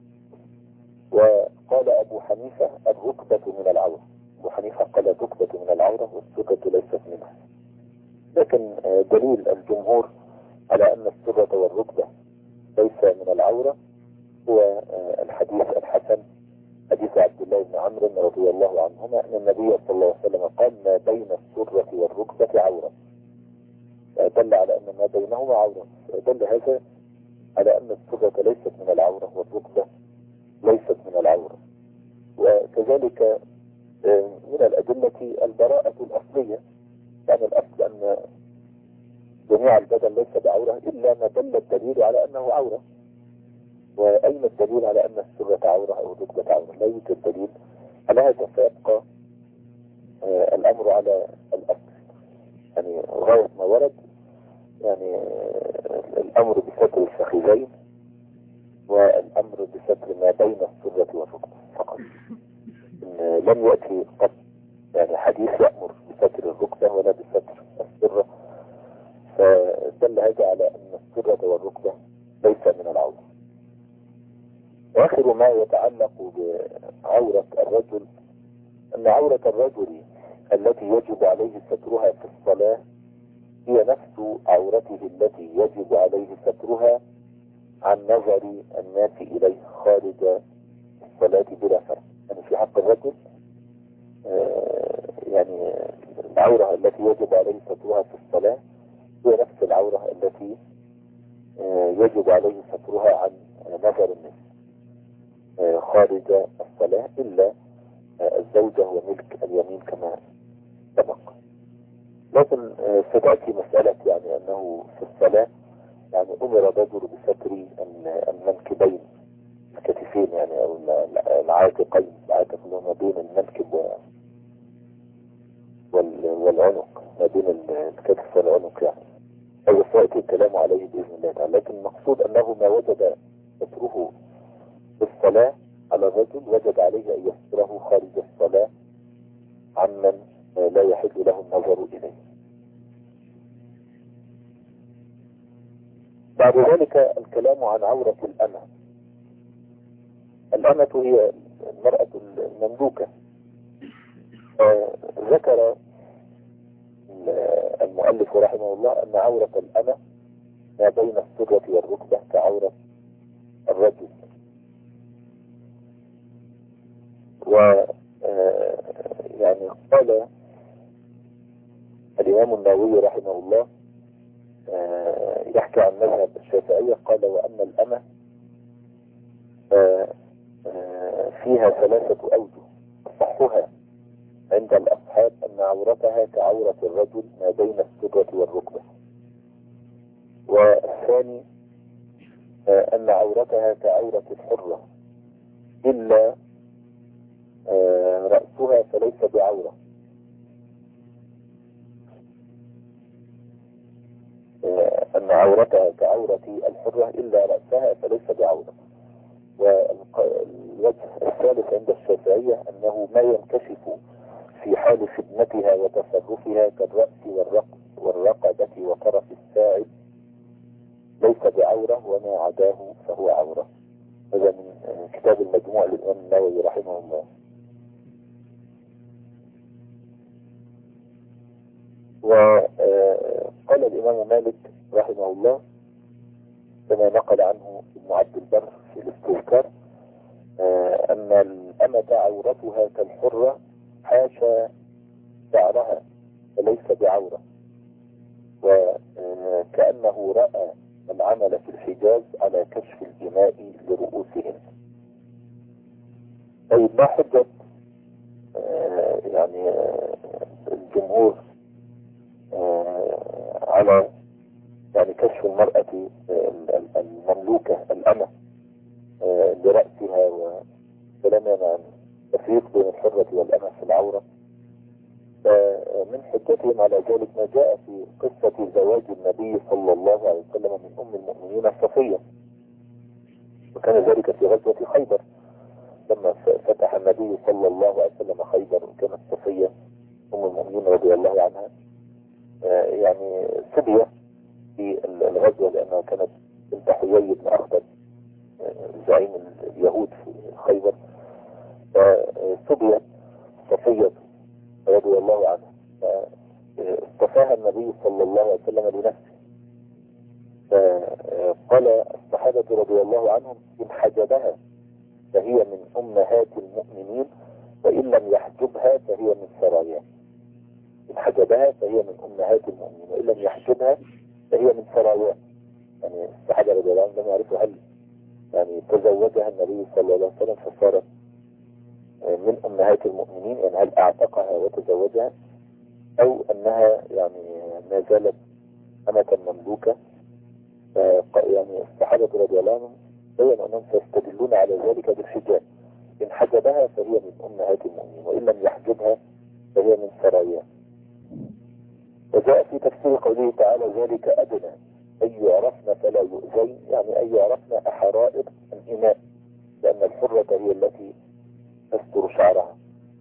وقال أبو حنيفة الركبة من العورة. أبو حنيفة قال الركبة من العورة والسرة ليست منها، لكن دليل الجمهور على أن السرة والركبة ليس من العورة هو الحديث الحسن حديث عبد الله بن عمرو رضي الله عنهما أن النبي صلى الله عليه وسلم قال ما بين السرة والركبة عورة، دل على أن ما بينهما عورة، دل هذا على أن السرة ليست من العورة والركبة ليست من العورة. وكذلك من الأدلة البراءة الأصلية، يعني الأصل أن جميع البدن ليس بعورة إلا ما دل الدليل على أنه عورة. وأين الدليل على أن السرة عورة أو الركبة عورة؟ لا يوجد دليل على هذا، فيبقى الأمر على الأصل، يعني غاية ما ورد يعني الأمر بستر الفخذين والأمر بستر ما بين السرة والركبة فقط. لم يأتي قط يعني حديث يأمر بستر الركبة ولا بستر السرة، فدل هذا على أن السرة والركبة ليس من العورة. وآخر ما يتعلق بعورة الرجل أن عورة الرجل التي يجب عليه سترها في الصلاة هي نفس عورته التي يجب عليه سترها عن نظر الناس إليه خارج الصلاة بلا فرق. يعني في حق الرجل يعني العورة التي يجب عليه سترها في الصلاة هي نفس العورة التي يجب عليه سترها عن نظر الناس خارج الصلاة إلا الزوجة وملك اليمين كما سبق. لكن ستأتي مسألة يعني أنه في الصلاة يعني أمر الرجل بستر المنكبين الكتفين يعني أو العاتقين، العاتق اللي ما بين المنكب والعنق، ما بين الكتف والعنق، يعني هذا سيأتي الكلام عليه بإذن الله تعالى. لكن المقصود أنه ما وجد ستره في الصلاة على الرجل وجب عليه أن يستره خارج الصلاة عمن لا يحل له النظر إليه. بعد ذلك الكلام عن عورة الأمة. الأمة هي المرأة المملوكة. ذكر المؤلف رحمه الله أن عورة الأمة ما بين السرة والركبة كعورة الرجل. و يعني قال الإمام النووي رحمه الله يحكي عن مذهب الشافعية، قال وأن الأمة فيها ثلاثة أوجه، أصحها عند الأصحاب أن عورتها كعورة الرجل ما بين السرة والركبة، والثاني أن عورتها كعورة الحرة إلا رأسها فليس بعورة، أن عورتها كعورة الحرة إلا رأسها فليس بعورة. والوجه الثالث عند الشافعية أنه ما ينكشف في حال خدمتها وتصرفها كالرأس والرقبة والرقبة وطرف الساعد ليس بعورة، وما عداه فهو عورة. هذا من كتاب المجموع للإمام النووي رحمه الله. وقال الإمام مالك رحمه الله كما نقل عنه ابن عبد البر في الاستذكار أن الأمة عورتها كالحرة حاشا شعرها فليس بعورة، وكأنه رأى العمل في الحجاز على كشف الإماء لرؤوسهم. طيب ما حجة يعني الجمهور على يعني كشف المرأة المملوكة الأمة لرأسها وكلامنا عن تفريق بين الحرة والأمة في العورة؟ من حجتهم على ذلك ما جاء في قصة زواج النبي صلى الله عليه وسلم من أم المؤمنين صفية، وكان ذلك في غزوة خيبر لما فتح النبي صلى الله عليه وسلم خيبر، وكانت صفية أم المؤمنين رضي الله عنها يعني سبية في الغزوة لأنها كانت بنت حيي بن أخطب زعيم اليهود في خيبر، سبية صفية رضي الله عنها، فاصطفاها النبي صلى الله عليه وسلم لنفسه. فقال الصحابة رضي الله عنهم إن حجبها فهي من أمهات المؤمنين وإن لم يحجبها فهي من سراياه. إن حجبها فهي من أمهات المؤمنين وإن لم يحجبها فهي من سراياه. يعني الصحابة رضي الله عنهم لم يعرفوا هل يعني تزوجها النبي صلى الله عليه وسلم فصارت من أمهات المؤمنين، يعني هل أعتقها وتزوجها أو أنها يعني ما زالت أمة مملوكة. يعني الصحابة رضي الله عنهم بيّنوا أنهم سيستدلون على ذلك بالحجاب. إن حجبها فهي من أمهات المؤمنين وإن لم يحجبها فهي من سراياه. وجاء في تفسير قوله تعالى ذلك أدنى أن يعرفن فلا يؤذين، يعني أن يعرفن أحرائر الإماء، لأن الحرة هي التي تستر شعرها.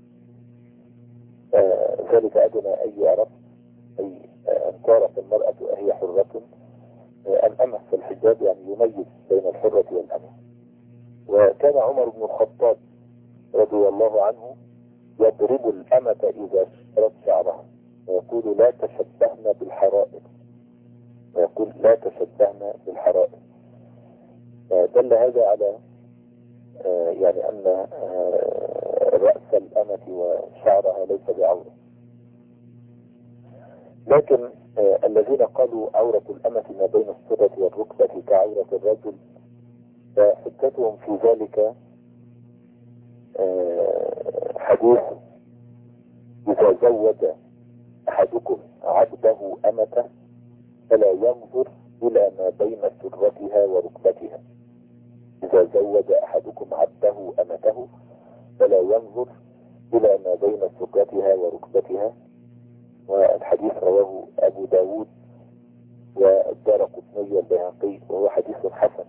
آه ذلك أدنى أن يعرف أي أن تعرف المرأة أهي حرة آه الأمة في الحجاب، يعني يميز بين الحرة والأمة. وكان عمر بن الخطاب رضي الله عنه يضرب الأمة إذا شرت شعرها ويقول لا تشبهن بالحرائر، ويقول لا تشبهن بالحرائر. دل هذا على آه يعني أن آه رأس الأمة وشعرها ليس بعورة. لكن آه الذين قالوا عورة الأمة ما بين السرة والركبة كعورة الرجل، فحجتهم في ذلك آه حديث إذا زوج أحدكم عبده أمته فلا ينظر إلى ما بين سرتها وركبتها. إذا زوج أحدكم عبده أمته فلا ينظر إلى ما بين سرتها وركبتها. والحديث رواه أبو داود والدارقطني والبيهقي وهو حديث حسن.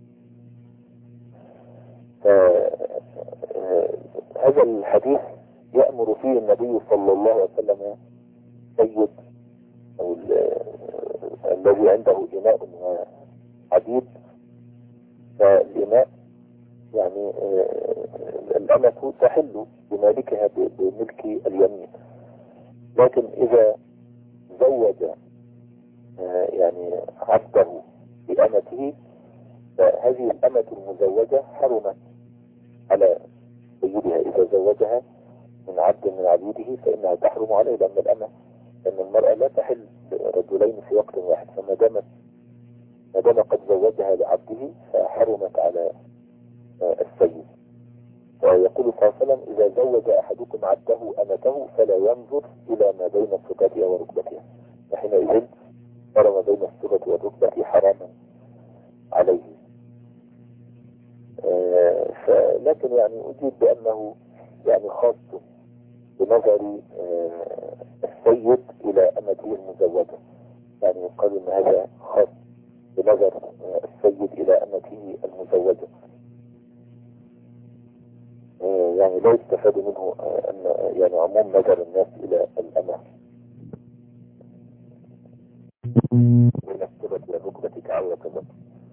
هذا الحديث يأمر فيه النبي صلى الله عليه وسلم سيد أو الذي عنده إناء وعديد، فالإناء يعني الأمة تحل بمالكها بملك اليمين. لكن إذا زوج يعني عبده بأمته فهذه الأمة المزوجة حرمت على سيدها إذا زوجها من عبد من عبيده فإنها تحرم عليه، لأن الأمة أن المرأة لا تحل رجلين في وقت واحد، فما دامت ما دام قد زوجها لعبده فحرمت على السيد. ويقول صلى الله عليه وسلم إذا زوج أحدكم عبده أمته فلا ينظر إلى ما بين السرة وركبتها، وحينئذ صار ما بين السرة والركبة حراما عليه. آه لكن يعني أجيب بأنه يعني خاص بنظر آه السيد إلى أمته المزوجة، يعني يقال أن هذا خاص بنظر آه السيد إلى أمته المزوجة، آه يعني لا يستفاد منه آه أن يعني عموم نظر الناس إلى الأمة من السرة والركبة كعوة كذا.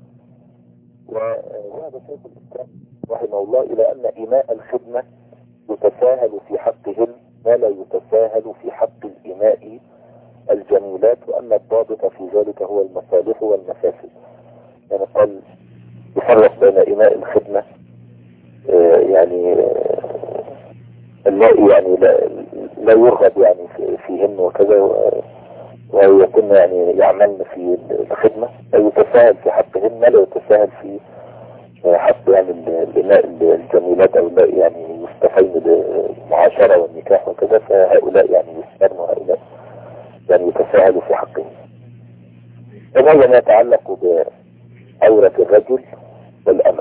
وهذا شيخ الإسلام رحمه الله إلى أن إيماء الخدمة يتساهل في حقهن ما لا يتساهل في حق الإماء الجميلات، وأن الضابط في ذلك هو المصالح والمفاسد. يعني قال يفرق بين إيماء الخدمة آه يعني آه اللائي يعني لا, لا يرغب يعني في فيهن وكذا، ويكون يعني يعملن في الخدمة، يتساهل في حقهن ما لا يتساهل في حق يعني الإماء الجميلات أو لا يعني يستفين بالمعاشرة والنكاح وكذا، فهؤلاء يعني يسترن وهؤلاء يعني يتساهلوا في حقهم. وهذا ما يتعلق بعورة الرجل والأمة.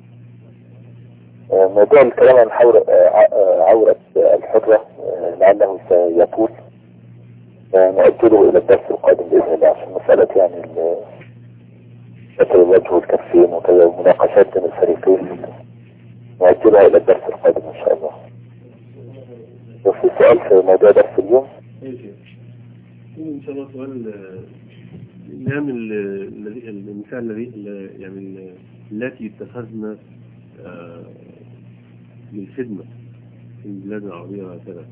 موضوع الكلام عن عورة الحرة لعله سيطول، نؤجله إلى الدرس القادم بإذن الله، عشان مسألة يعني ستر الوجه والكفين وكذا ومناقشات بين الفريقين نؤجلها إلى الدرس القادم إن شاء الله. وفي سؤال في موضوع درس اليوم؟ إن شاء الله سؤال نعم النساء الذي يعني التي اتخذنا من خدمة في البلاد العربية وهكذا،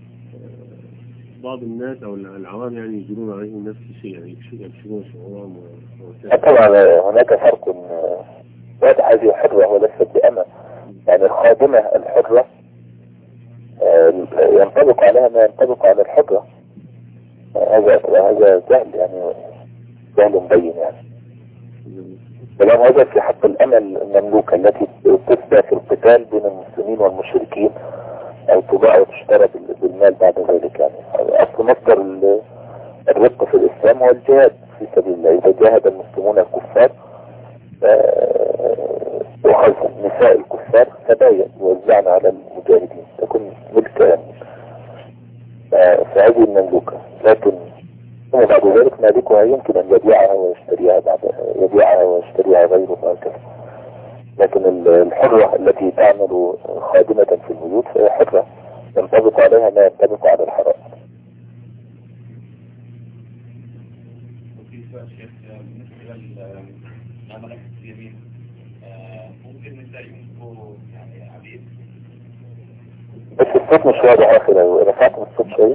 بعض الناس أو العوام يعني يجرون عليهم نفس الشيء، يعني يكشفون شعورهم. طبعا هناك فرق واضح، هذه حرة وليست بأمة. يعني الخادمة الحرة ينطبق عليها ما ينطبق على الحرة، هذا هذا جهل يعني جهل مبين يعني. فلما هذا في حق الأمة المملوكة التي تسبى في القتال بين المسلمين والمشركين أو تباع وتشترى بالمال بعد ذلك. يعني أصل مصدر الرق في الإسلام هو الجهاد في سبيل الله. إذا جاهد المسلمون الكفار وأخذ نساء الكفار سبايا يوزعن على المجاهدين تكون ملكا يعني فهذه المملوكة، لكن ثم بعد ذلك مالكها يمكن أن يبيعها ويشتريها بعد يبيعها ويشتريها غيره وهكذا. لكن الحرة التي تعمل خادمة في البيوت فهي حرة ينطبق عليها ما ينطبق على الحرام. وفي سؤال شيخ بالنسبة للمملكة اليمين، ممكن النساء يملكوا يعني عبيد؟ بس الصوت مش واضح آخر، رفعتم الصوت شوية.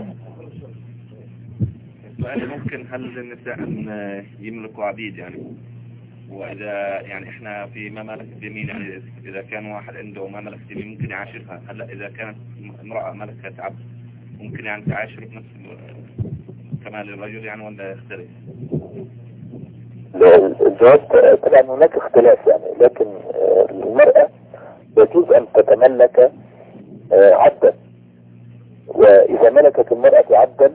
السؤال ممكن هل النساء أن يملكوا عبيد يعني؟ وإذا يعني إحنا في مملكة اليمين يعني إذا كان واحد عنده مملكة اليمين ممكن يعاشرها، هلا إذا كانت امرأة ملكة عبد ممكن يعني تعاشر بنفس كمال الرجل يعني ولا يختلف؟ الجواز طبعا هناك اختلاف يعني، لكن المرأة يجوز أن تتملك عبدا، وإذا ملكت المرأة عبدا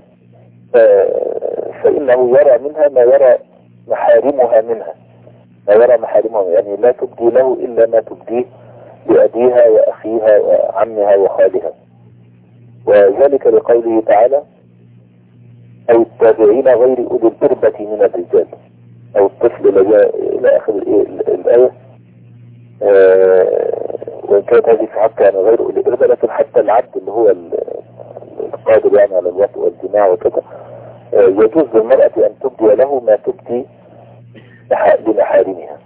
فإنه يرى منها ما يرى محارمها منها، ما يرى محارمها يعني لا تبدي له إلا ما تبديه لأبيها وأخيها وعمها وخالها، وذلك لقوله تعالى أو التابعين غير أولي الإربة من الرجال أو الطفل إلى آخر الآية. وإن كانت هذه في حق يعني غير أولي الإربة، لكن حتى العبد اللي هو القادر يعني على الوطء والجماع وكذا يجوز للمرأة أن تبدي له ما تبدي لمحارمها.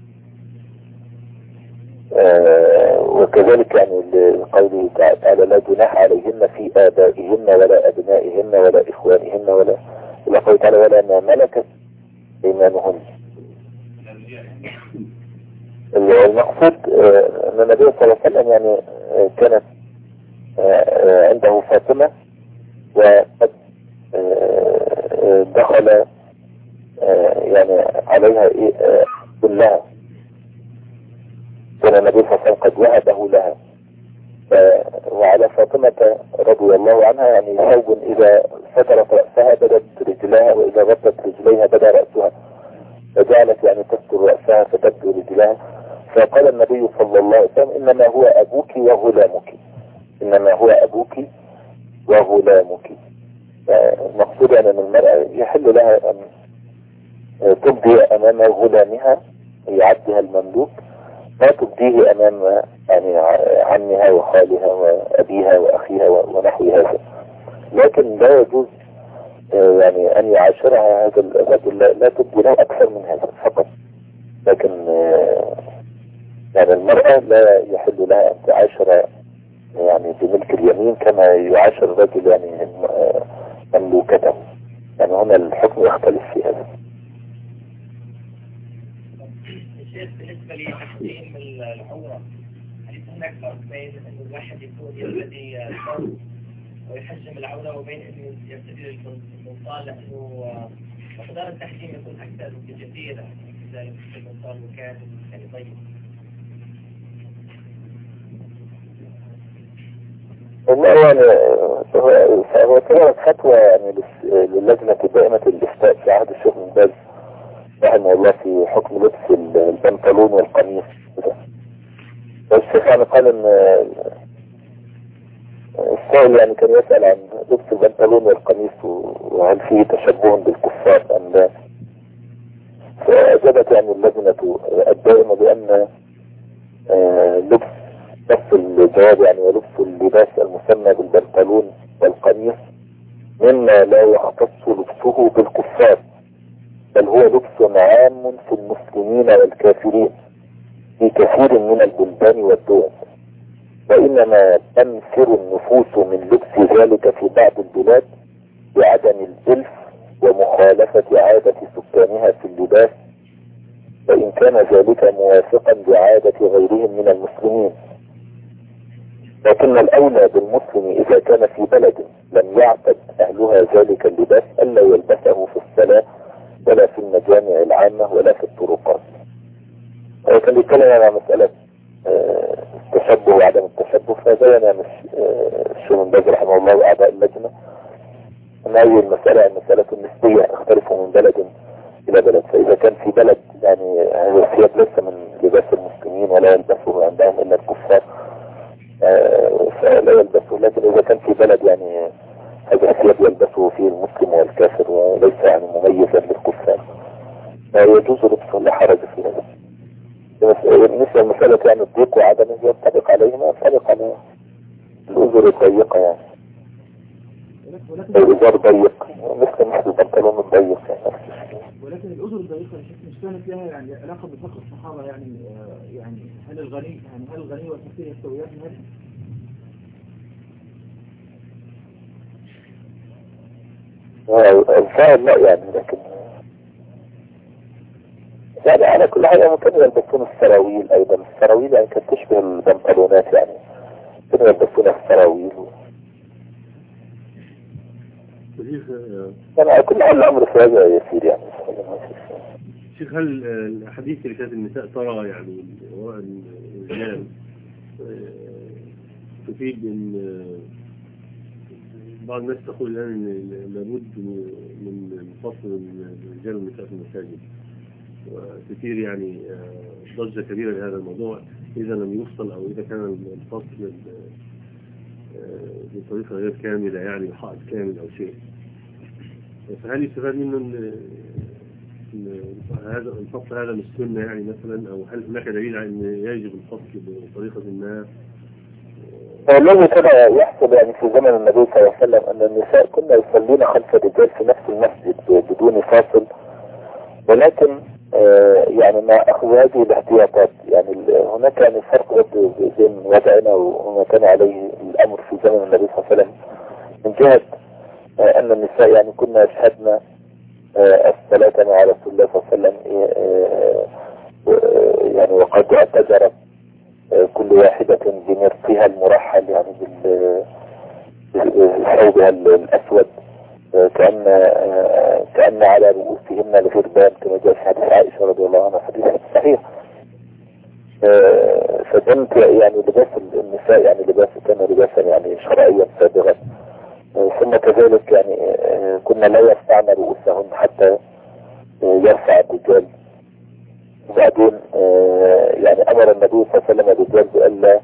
وكذلك يعني قوله تعالى لا جناح عليهن في آبائهن ولا أبنائهن ولا إخوانهن ولا إلى قوله تعالى ولا ما ملكت أيمانهن. المقصود أن النبي صلى الله عليه وسلم يعني كانت عنده فاطمة وقد دخل يعني عليها ايه كلها، كان النبي صلى الله عليه وسلم قد وهبه لها. وعلى فاطمة رضي الله عنها يعني ثوب إذا سترت رأسها بدت رجلها، وإذا غطت رجليها بدا رأسها، فجعلت يعني تستر رأسها فتبدو رجلها. فقال النبي صلى الله عليه وسلم إنما هو أبوك وغلامك، إنما هو أبوك وغلامك. المقصود أن المرأة يحل لها أن تبدي أمام غلامها يعدها المملوك، ما تبديه أمام يعني عمها وخالها وأبيها وأخيها ونحو هذا. لكن لا يجوز يعني أن يعاشرها هذا الرجل، لا تبدي له أكثر من هذا فقط. لكن يعني المرأة لا يحل لها أن تعاشر يعني بملك اليمين كما يعاشر الرجل يعني مملوكته. يعني هنا الحكم يختلف في هذا. الشيخ بالنسبة لتحجيم العورة، هل هناك فرق بين أن الواحد يكون يرتدي ثوب ويحجم العورة وبين أنه يرتدي البنطال، لأنه مقدار التحجيم يكون أكثر بكثير ذلك في البنطال وكان يعني ضيق؟ والله يعني هو كانت خطوة يعني للجنة دائمة الإفتاء في عهد الشيخ بن باز رحمه الله في حكم لبس البنطلون والقميص. والشيخ يعني قال ان السائل يعني كان يسأل عن لبس البنطلون والقميص وهل فيه تشبه بالكفار ام لا، فأجابت يعني اللجنة الدائمة بأن لبس نفس الجواب يعني ولبس اللباس المسمى بالبنطلون والقميص مما لا يختص لبسه بالكفار، بل هو لبس عام في المسلمين والكافرين في كثير من البلدان والدول، وإنما تنفر النفوس من لبس ذلك في بعض البلاد بعدم الجلف ومخالفة عادة سكانها في اللباس، وإن كان ذلك موافقا بعادة غيرهم من المسلمين. لكن الأولى بالمسلم إذا كان في بلد لم يعتد أهلها ذلك اللباس ألا يلبسه في الصلاة ولا في المجامع العامة ولا في الطرقات. كان بيتكلم عن مسألة التشبه وعدم التشبه، فبين يعني الشيخ بن باز رحمه الله وأعضاء اللجنة أن هذه المسألة المسألة النسبية تختلف من بلد إلى بلد. فإذا كان في بلد يعني هذا الثياب ليس من لباس المسلمين ولا يلبسه عندهم إلا الكفار فلا يلبسه، لكن إذا كان في بلد يعني هذا الثياب يلبسه فيه المسلم والكافر وليس يعني مميزا للكفار يجوز لبسه، لا حرج في هذا. بالنسبة لمسألة يعني الضيق وعدمه ينطبق عليهما فرق على الأذر الضيقة يعني الإزار ضيق مثل مثل البنطلون الضيق يعني. ولكن الأذر الضيقة مش كانت لها يعني علاقة بفقه الصحابة يعني يعني هل الغني يعني هل الغني والفقير يستويان هذا؟ الفاعل لا يعني، لكن يعني على كل حاجة ممكن يلبسون السراويل أيضا. السراويل يعني كانت تشبه البنطلونات يعني ممكن يلبسون السراويل يعني على كل حال الأمر في هذا يسير يعني. شيخ هل الحديث اللي كانت النساء ترى يعني وراء الرجال تفيد ان بعض الناس تقول الآن ان لابد من فصل الرجال والنساء في المساجد، وكثير يعني ضجة كبيرة لهذا الموضوع إذا لم يفصل أو إذا كان الفصل بطريقة غير كاملة يعني حائط كامل أو شيء، فهل يستفاد منه ان هذا الفصل هذا مش سنة يعني مثلا، أو هل هناك دليل على أن يجب الفصل بطريقة ما؟ الذي كان يحصل يعني في زمن النبي صلى الله عليه وسلم أن النساء كنا يصلين خلف الرجال في نفس المسجد بدون فاصل، ولكن آه يعني مع أخذ هذه الاحتياطات يعني هناك يعني فرق بين وضعنا وما كان عليه الأمر في زمن النبي صلى الله عليه وسلم من جهة آه أن النساء يعني كنا يشهدنا آه الصلاة مع رسول الله صلى الله عليه وسلم آه يعني وقد اعتذرت كل واحدة بمرقها المرحل يعني بالثوب الأسود، كأن كأن على رؤوسهن الغربان كما جاء في حديث عائشة رضي الله عنها، حديث صحيح. فدمت يعني لباس النساء يعني لباس كان لباسا يعني شرعيا سابغا. ثم كذلك يعني كنا لا يرفعن رؤوسهن حتى يرفع الرجال. وبعدين يعني امر النبي صلى الله عليه وسلم الرجال بألا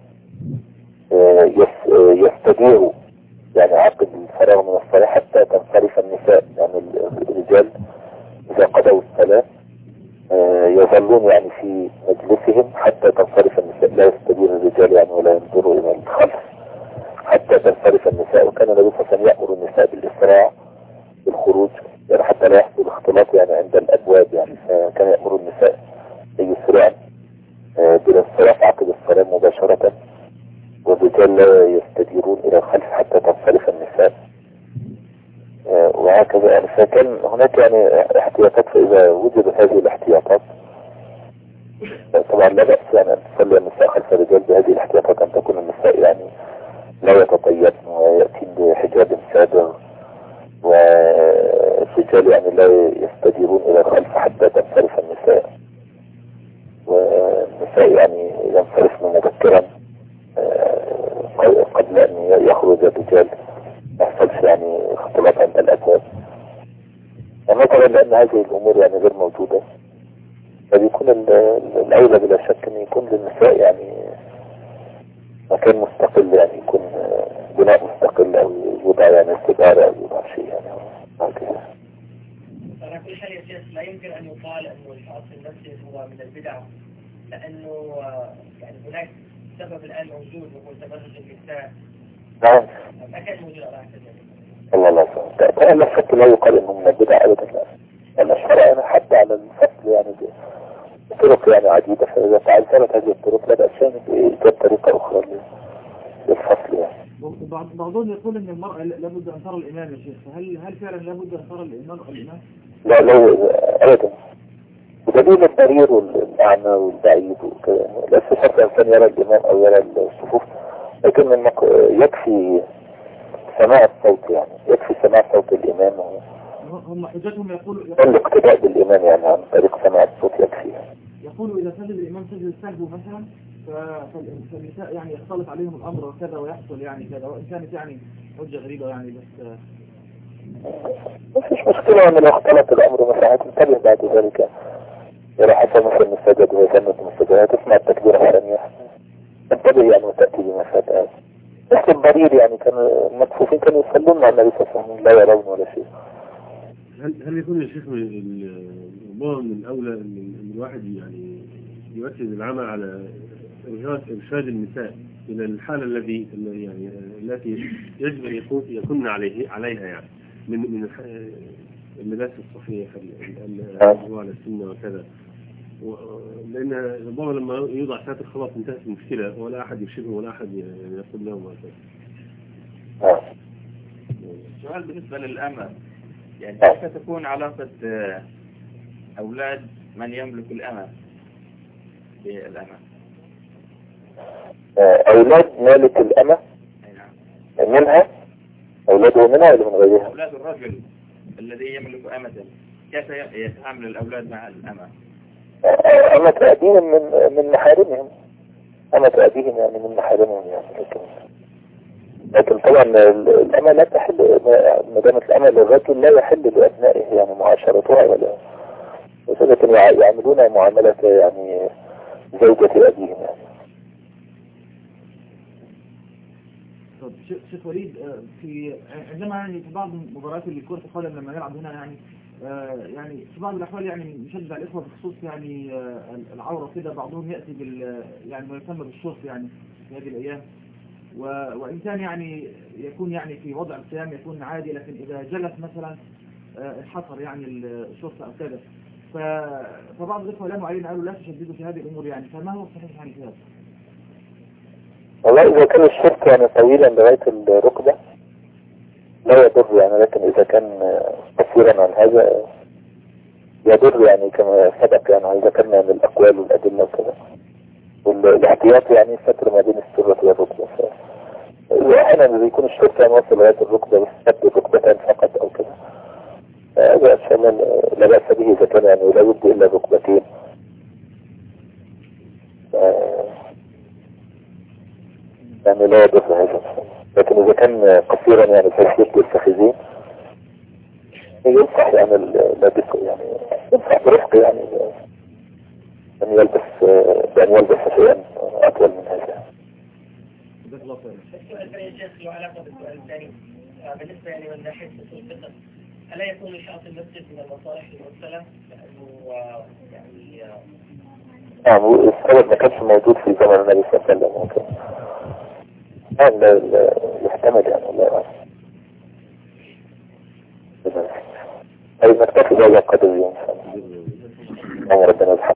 يستديروا يعني عقب الفراغ من الصلاة حتى تنصرف النساء. يعني الرجال اذا قضوا الصلاة يظلون يعني في مجلسهم حتى تنصرف النساء، لا يستدير الرجال يعني ولا ينظروا الى الخلف حتى تنصرف النساء. وكان النبي صلى الله عليه وسلم يأمر النساء بالإسراع بالخروج يعني حتى لا يحصل اختلاط يعني عند الأبواب، يعني فكان يأمر النساء يسرعن بالانصراف عقب الصلاة مباشرة، والرجال لا يستديرون إلى الخلف حتى تنصرف النساء وهكذا. يعني فكان هناك يعني احتياطات، فإذا وجدت هذه الاحتياطات طبعا لا بأس يعني أن تصلي النساء خلف الرجال بهذه الاحتياطات، أن تكون النساء يعني لا يتطيبن ويأتين بحجاب سابغ، والرجال يعني لا يستديرون إلى الخلف حتى تنصرف النساء، والنساء يعني ينصرفن مبكرا قبل أن يخرج الرجال، ما يحصلش يعني اختلاط عند الأبواب. ومثلا لأن هذه الأمور يعني غير موجودة، فبيكون الأولى بلا شك أن يكون للنساء يعني مكان مستقل، يعني يكون بناء مستقل أو يوضع يعني استدارة أو يوضع شيء يعني هكذا. على كل حال يا شيخ لا يمكن أن يقال أنه الحرص النفسي هو من البدع، لأنه يعني هناك سبب الآن موجود وهو تبرج النساء. نعم. ما كان موجود على هذا الله لا يسلمك. كأن الشك لا يقال إنه من البدع أبدا، لا. لأن الشرع أنا حتى على الفصل يعني طرق يعني عديدة، فإذا تعذرت هذه الطرق لا بأس يعني بإيجاد طريقة أخرى للفصل يعني. بعضهم يقول ان المرأة لابد ان ترى الامام يا شيخ، فهل هل فعلا لابد ان ترى الامام الامام؟ لا لا ابدا، بدليل الضرير والاعمى والبعيد وكذا لا شرط الانسان يرى الامام او يرى الصفوف، لكن من يكفي سماع الصوت، يعني يكفي سماع صوت الامام. هم حجتهم يقولوا الاقتداء بالامام يعني عن طريق سماع الصوت يكفي. يقولوا اذا سجد الامام سجد السهو مثلا فالنساء يعني يختلط عليهم الامر وكذا ويحصل يعني كذا، وان كانت يعني حجة غريبة يعني بس ما فيش مشكلة. ان لو اختلط الامر مثلا هتنتبه بعد ذلك إذا حصل مثلا السجد ويتمت المسجد تسمع التكبير الثانية تنتبه يعني وتأتي بما فات. بس الضرير يعني كان المكفوفين كانوا يصلون مع النبي صلى الله عليه وسلم لا يرون ولا شيء. هل هل يكون يا شيخ من من الأولى أن الواحد يعني يركز العمل على إرشاد إرشاد النساء إلى الحالة الذي يعني التي يجب أن يكون يكون عليه عليها يعني من من اللباس الصحيح اللي على السنة وكذا، لأن ربما لما يوضع ساتر خلاص انتهت المشكلة ولا أحد يشبه ولا أحد يقول له ما كذا. السؤال بالنسبة للأمة، يعني كيف تكون علاقة أولاد من يملك الأمة بالأمة؟ أولاد مالك الأمة منها أولاده منها ولا من غيرها؟ أولاد الرجل الذي يملك أمة كيف يتعامل الأولاد مع الأمة؟ أمة أبيهم من من محارمهم، أمة أبيهم يعني من محارمهم يعني، لكن لكن طبعا الأمة لا تحل ما دامت الأمة للرجل لا يحل لأبنائه يعني معاشرتها ولا لكن يعملون معاملة يعني زوجة أبيهم يعني. طب شيخ وليد، في عندما يعني في بعض مباريات الكرة القدم لما يلعب هنا يعني يعني في بعض الأحوال يعني نشجع الإخوة بخصوص يعني العورة كده، بعضهم يأتي بال يعني ما يسمى بالشرط يعني في هذه الأيام، وإن كان يعني يكون يعني في وضع الصيام يكون عادي، لكن إذا جلس مثلا الحصر يعني الشرطة أو كذا، فبعض الإخوة لهم علينا قالوا لا تشددوا في هذه الأمور يعني، فما هو الصحيح يعني في هذا؟ والله إذا كان الشرط يعني طويلا لغاية الركبة لا يضر يعني، لكن إذا كان قصيرا عن هذا يضر يعني كما سبق يعني، إذا كان من الأقوال والأدلة وكذا والاحتياط يعني فترة ما بين السرة والركبة. وأحيانا بيكون الشرط يعني وصل لغاية الركبة بس تبدو ركبتين فقط أو كذا. هذا أشياء لا بأس به إذا كان يعني لا بد إلا ركبتين. يعني لا يضر هذا. لكن إذا كان قصيرا يعني بحيث يبدو الفخذين ينصح يعني لابسه يعني ينصح برفق يعني أن يلبس بأن يلبس شيئا أطول من هذا. السؤال الثاني يا شيخ له علاقة بالسؤال الثاني بالنسبة يعني من ناحية أصول الفقه ألا يكون إنشاء المسجد من المصالح المرسلة لأنه يعني نعم السبب ما كانش موجود في زمن النبي صلى الله عليه وسلم ممكن نعم يحتمل يعني الله أعلم. أي نكتفي بهذا القدر اليوم. ربنا يسلمك.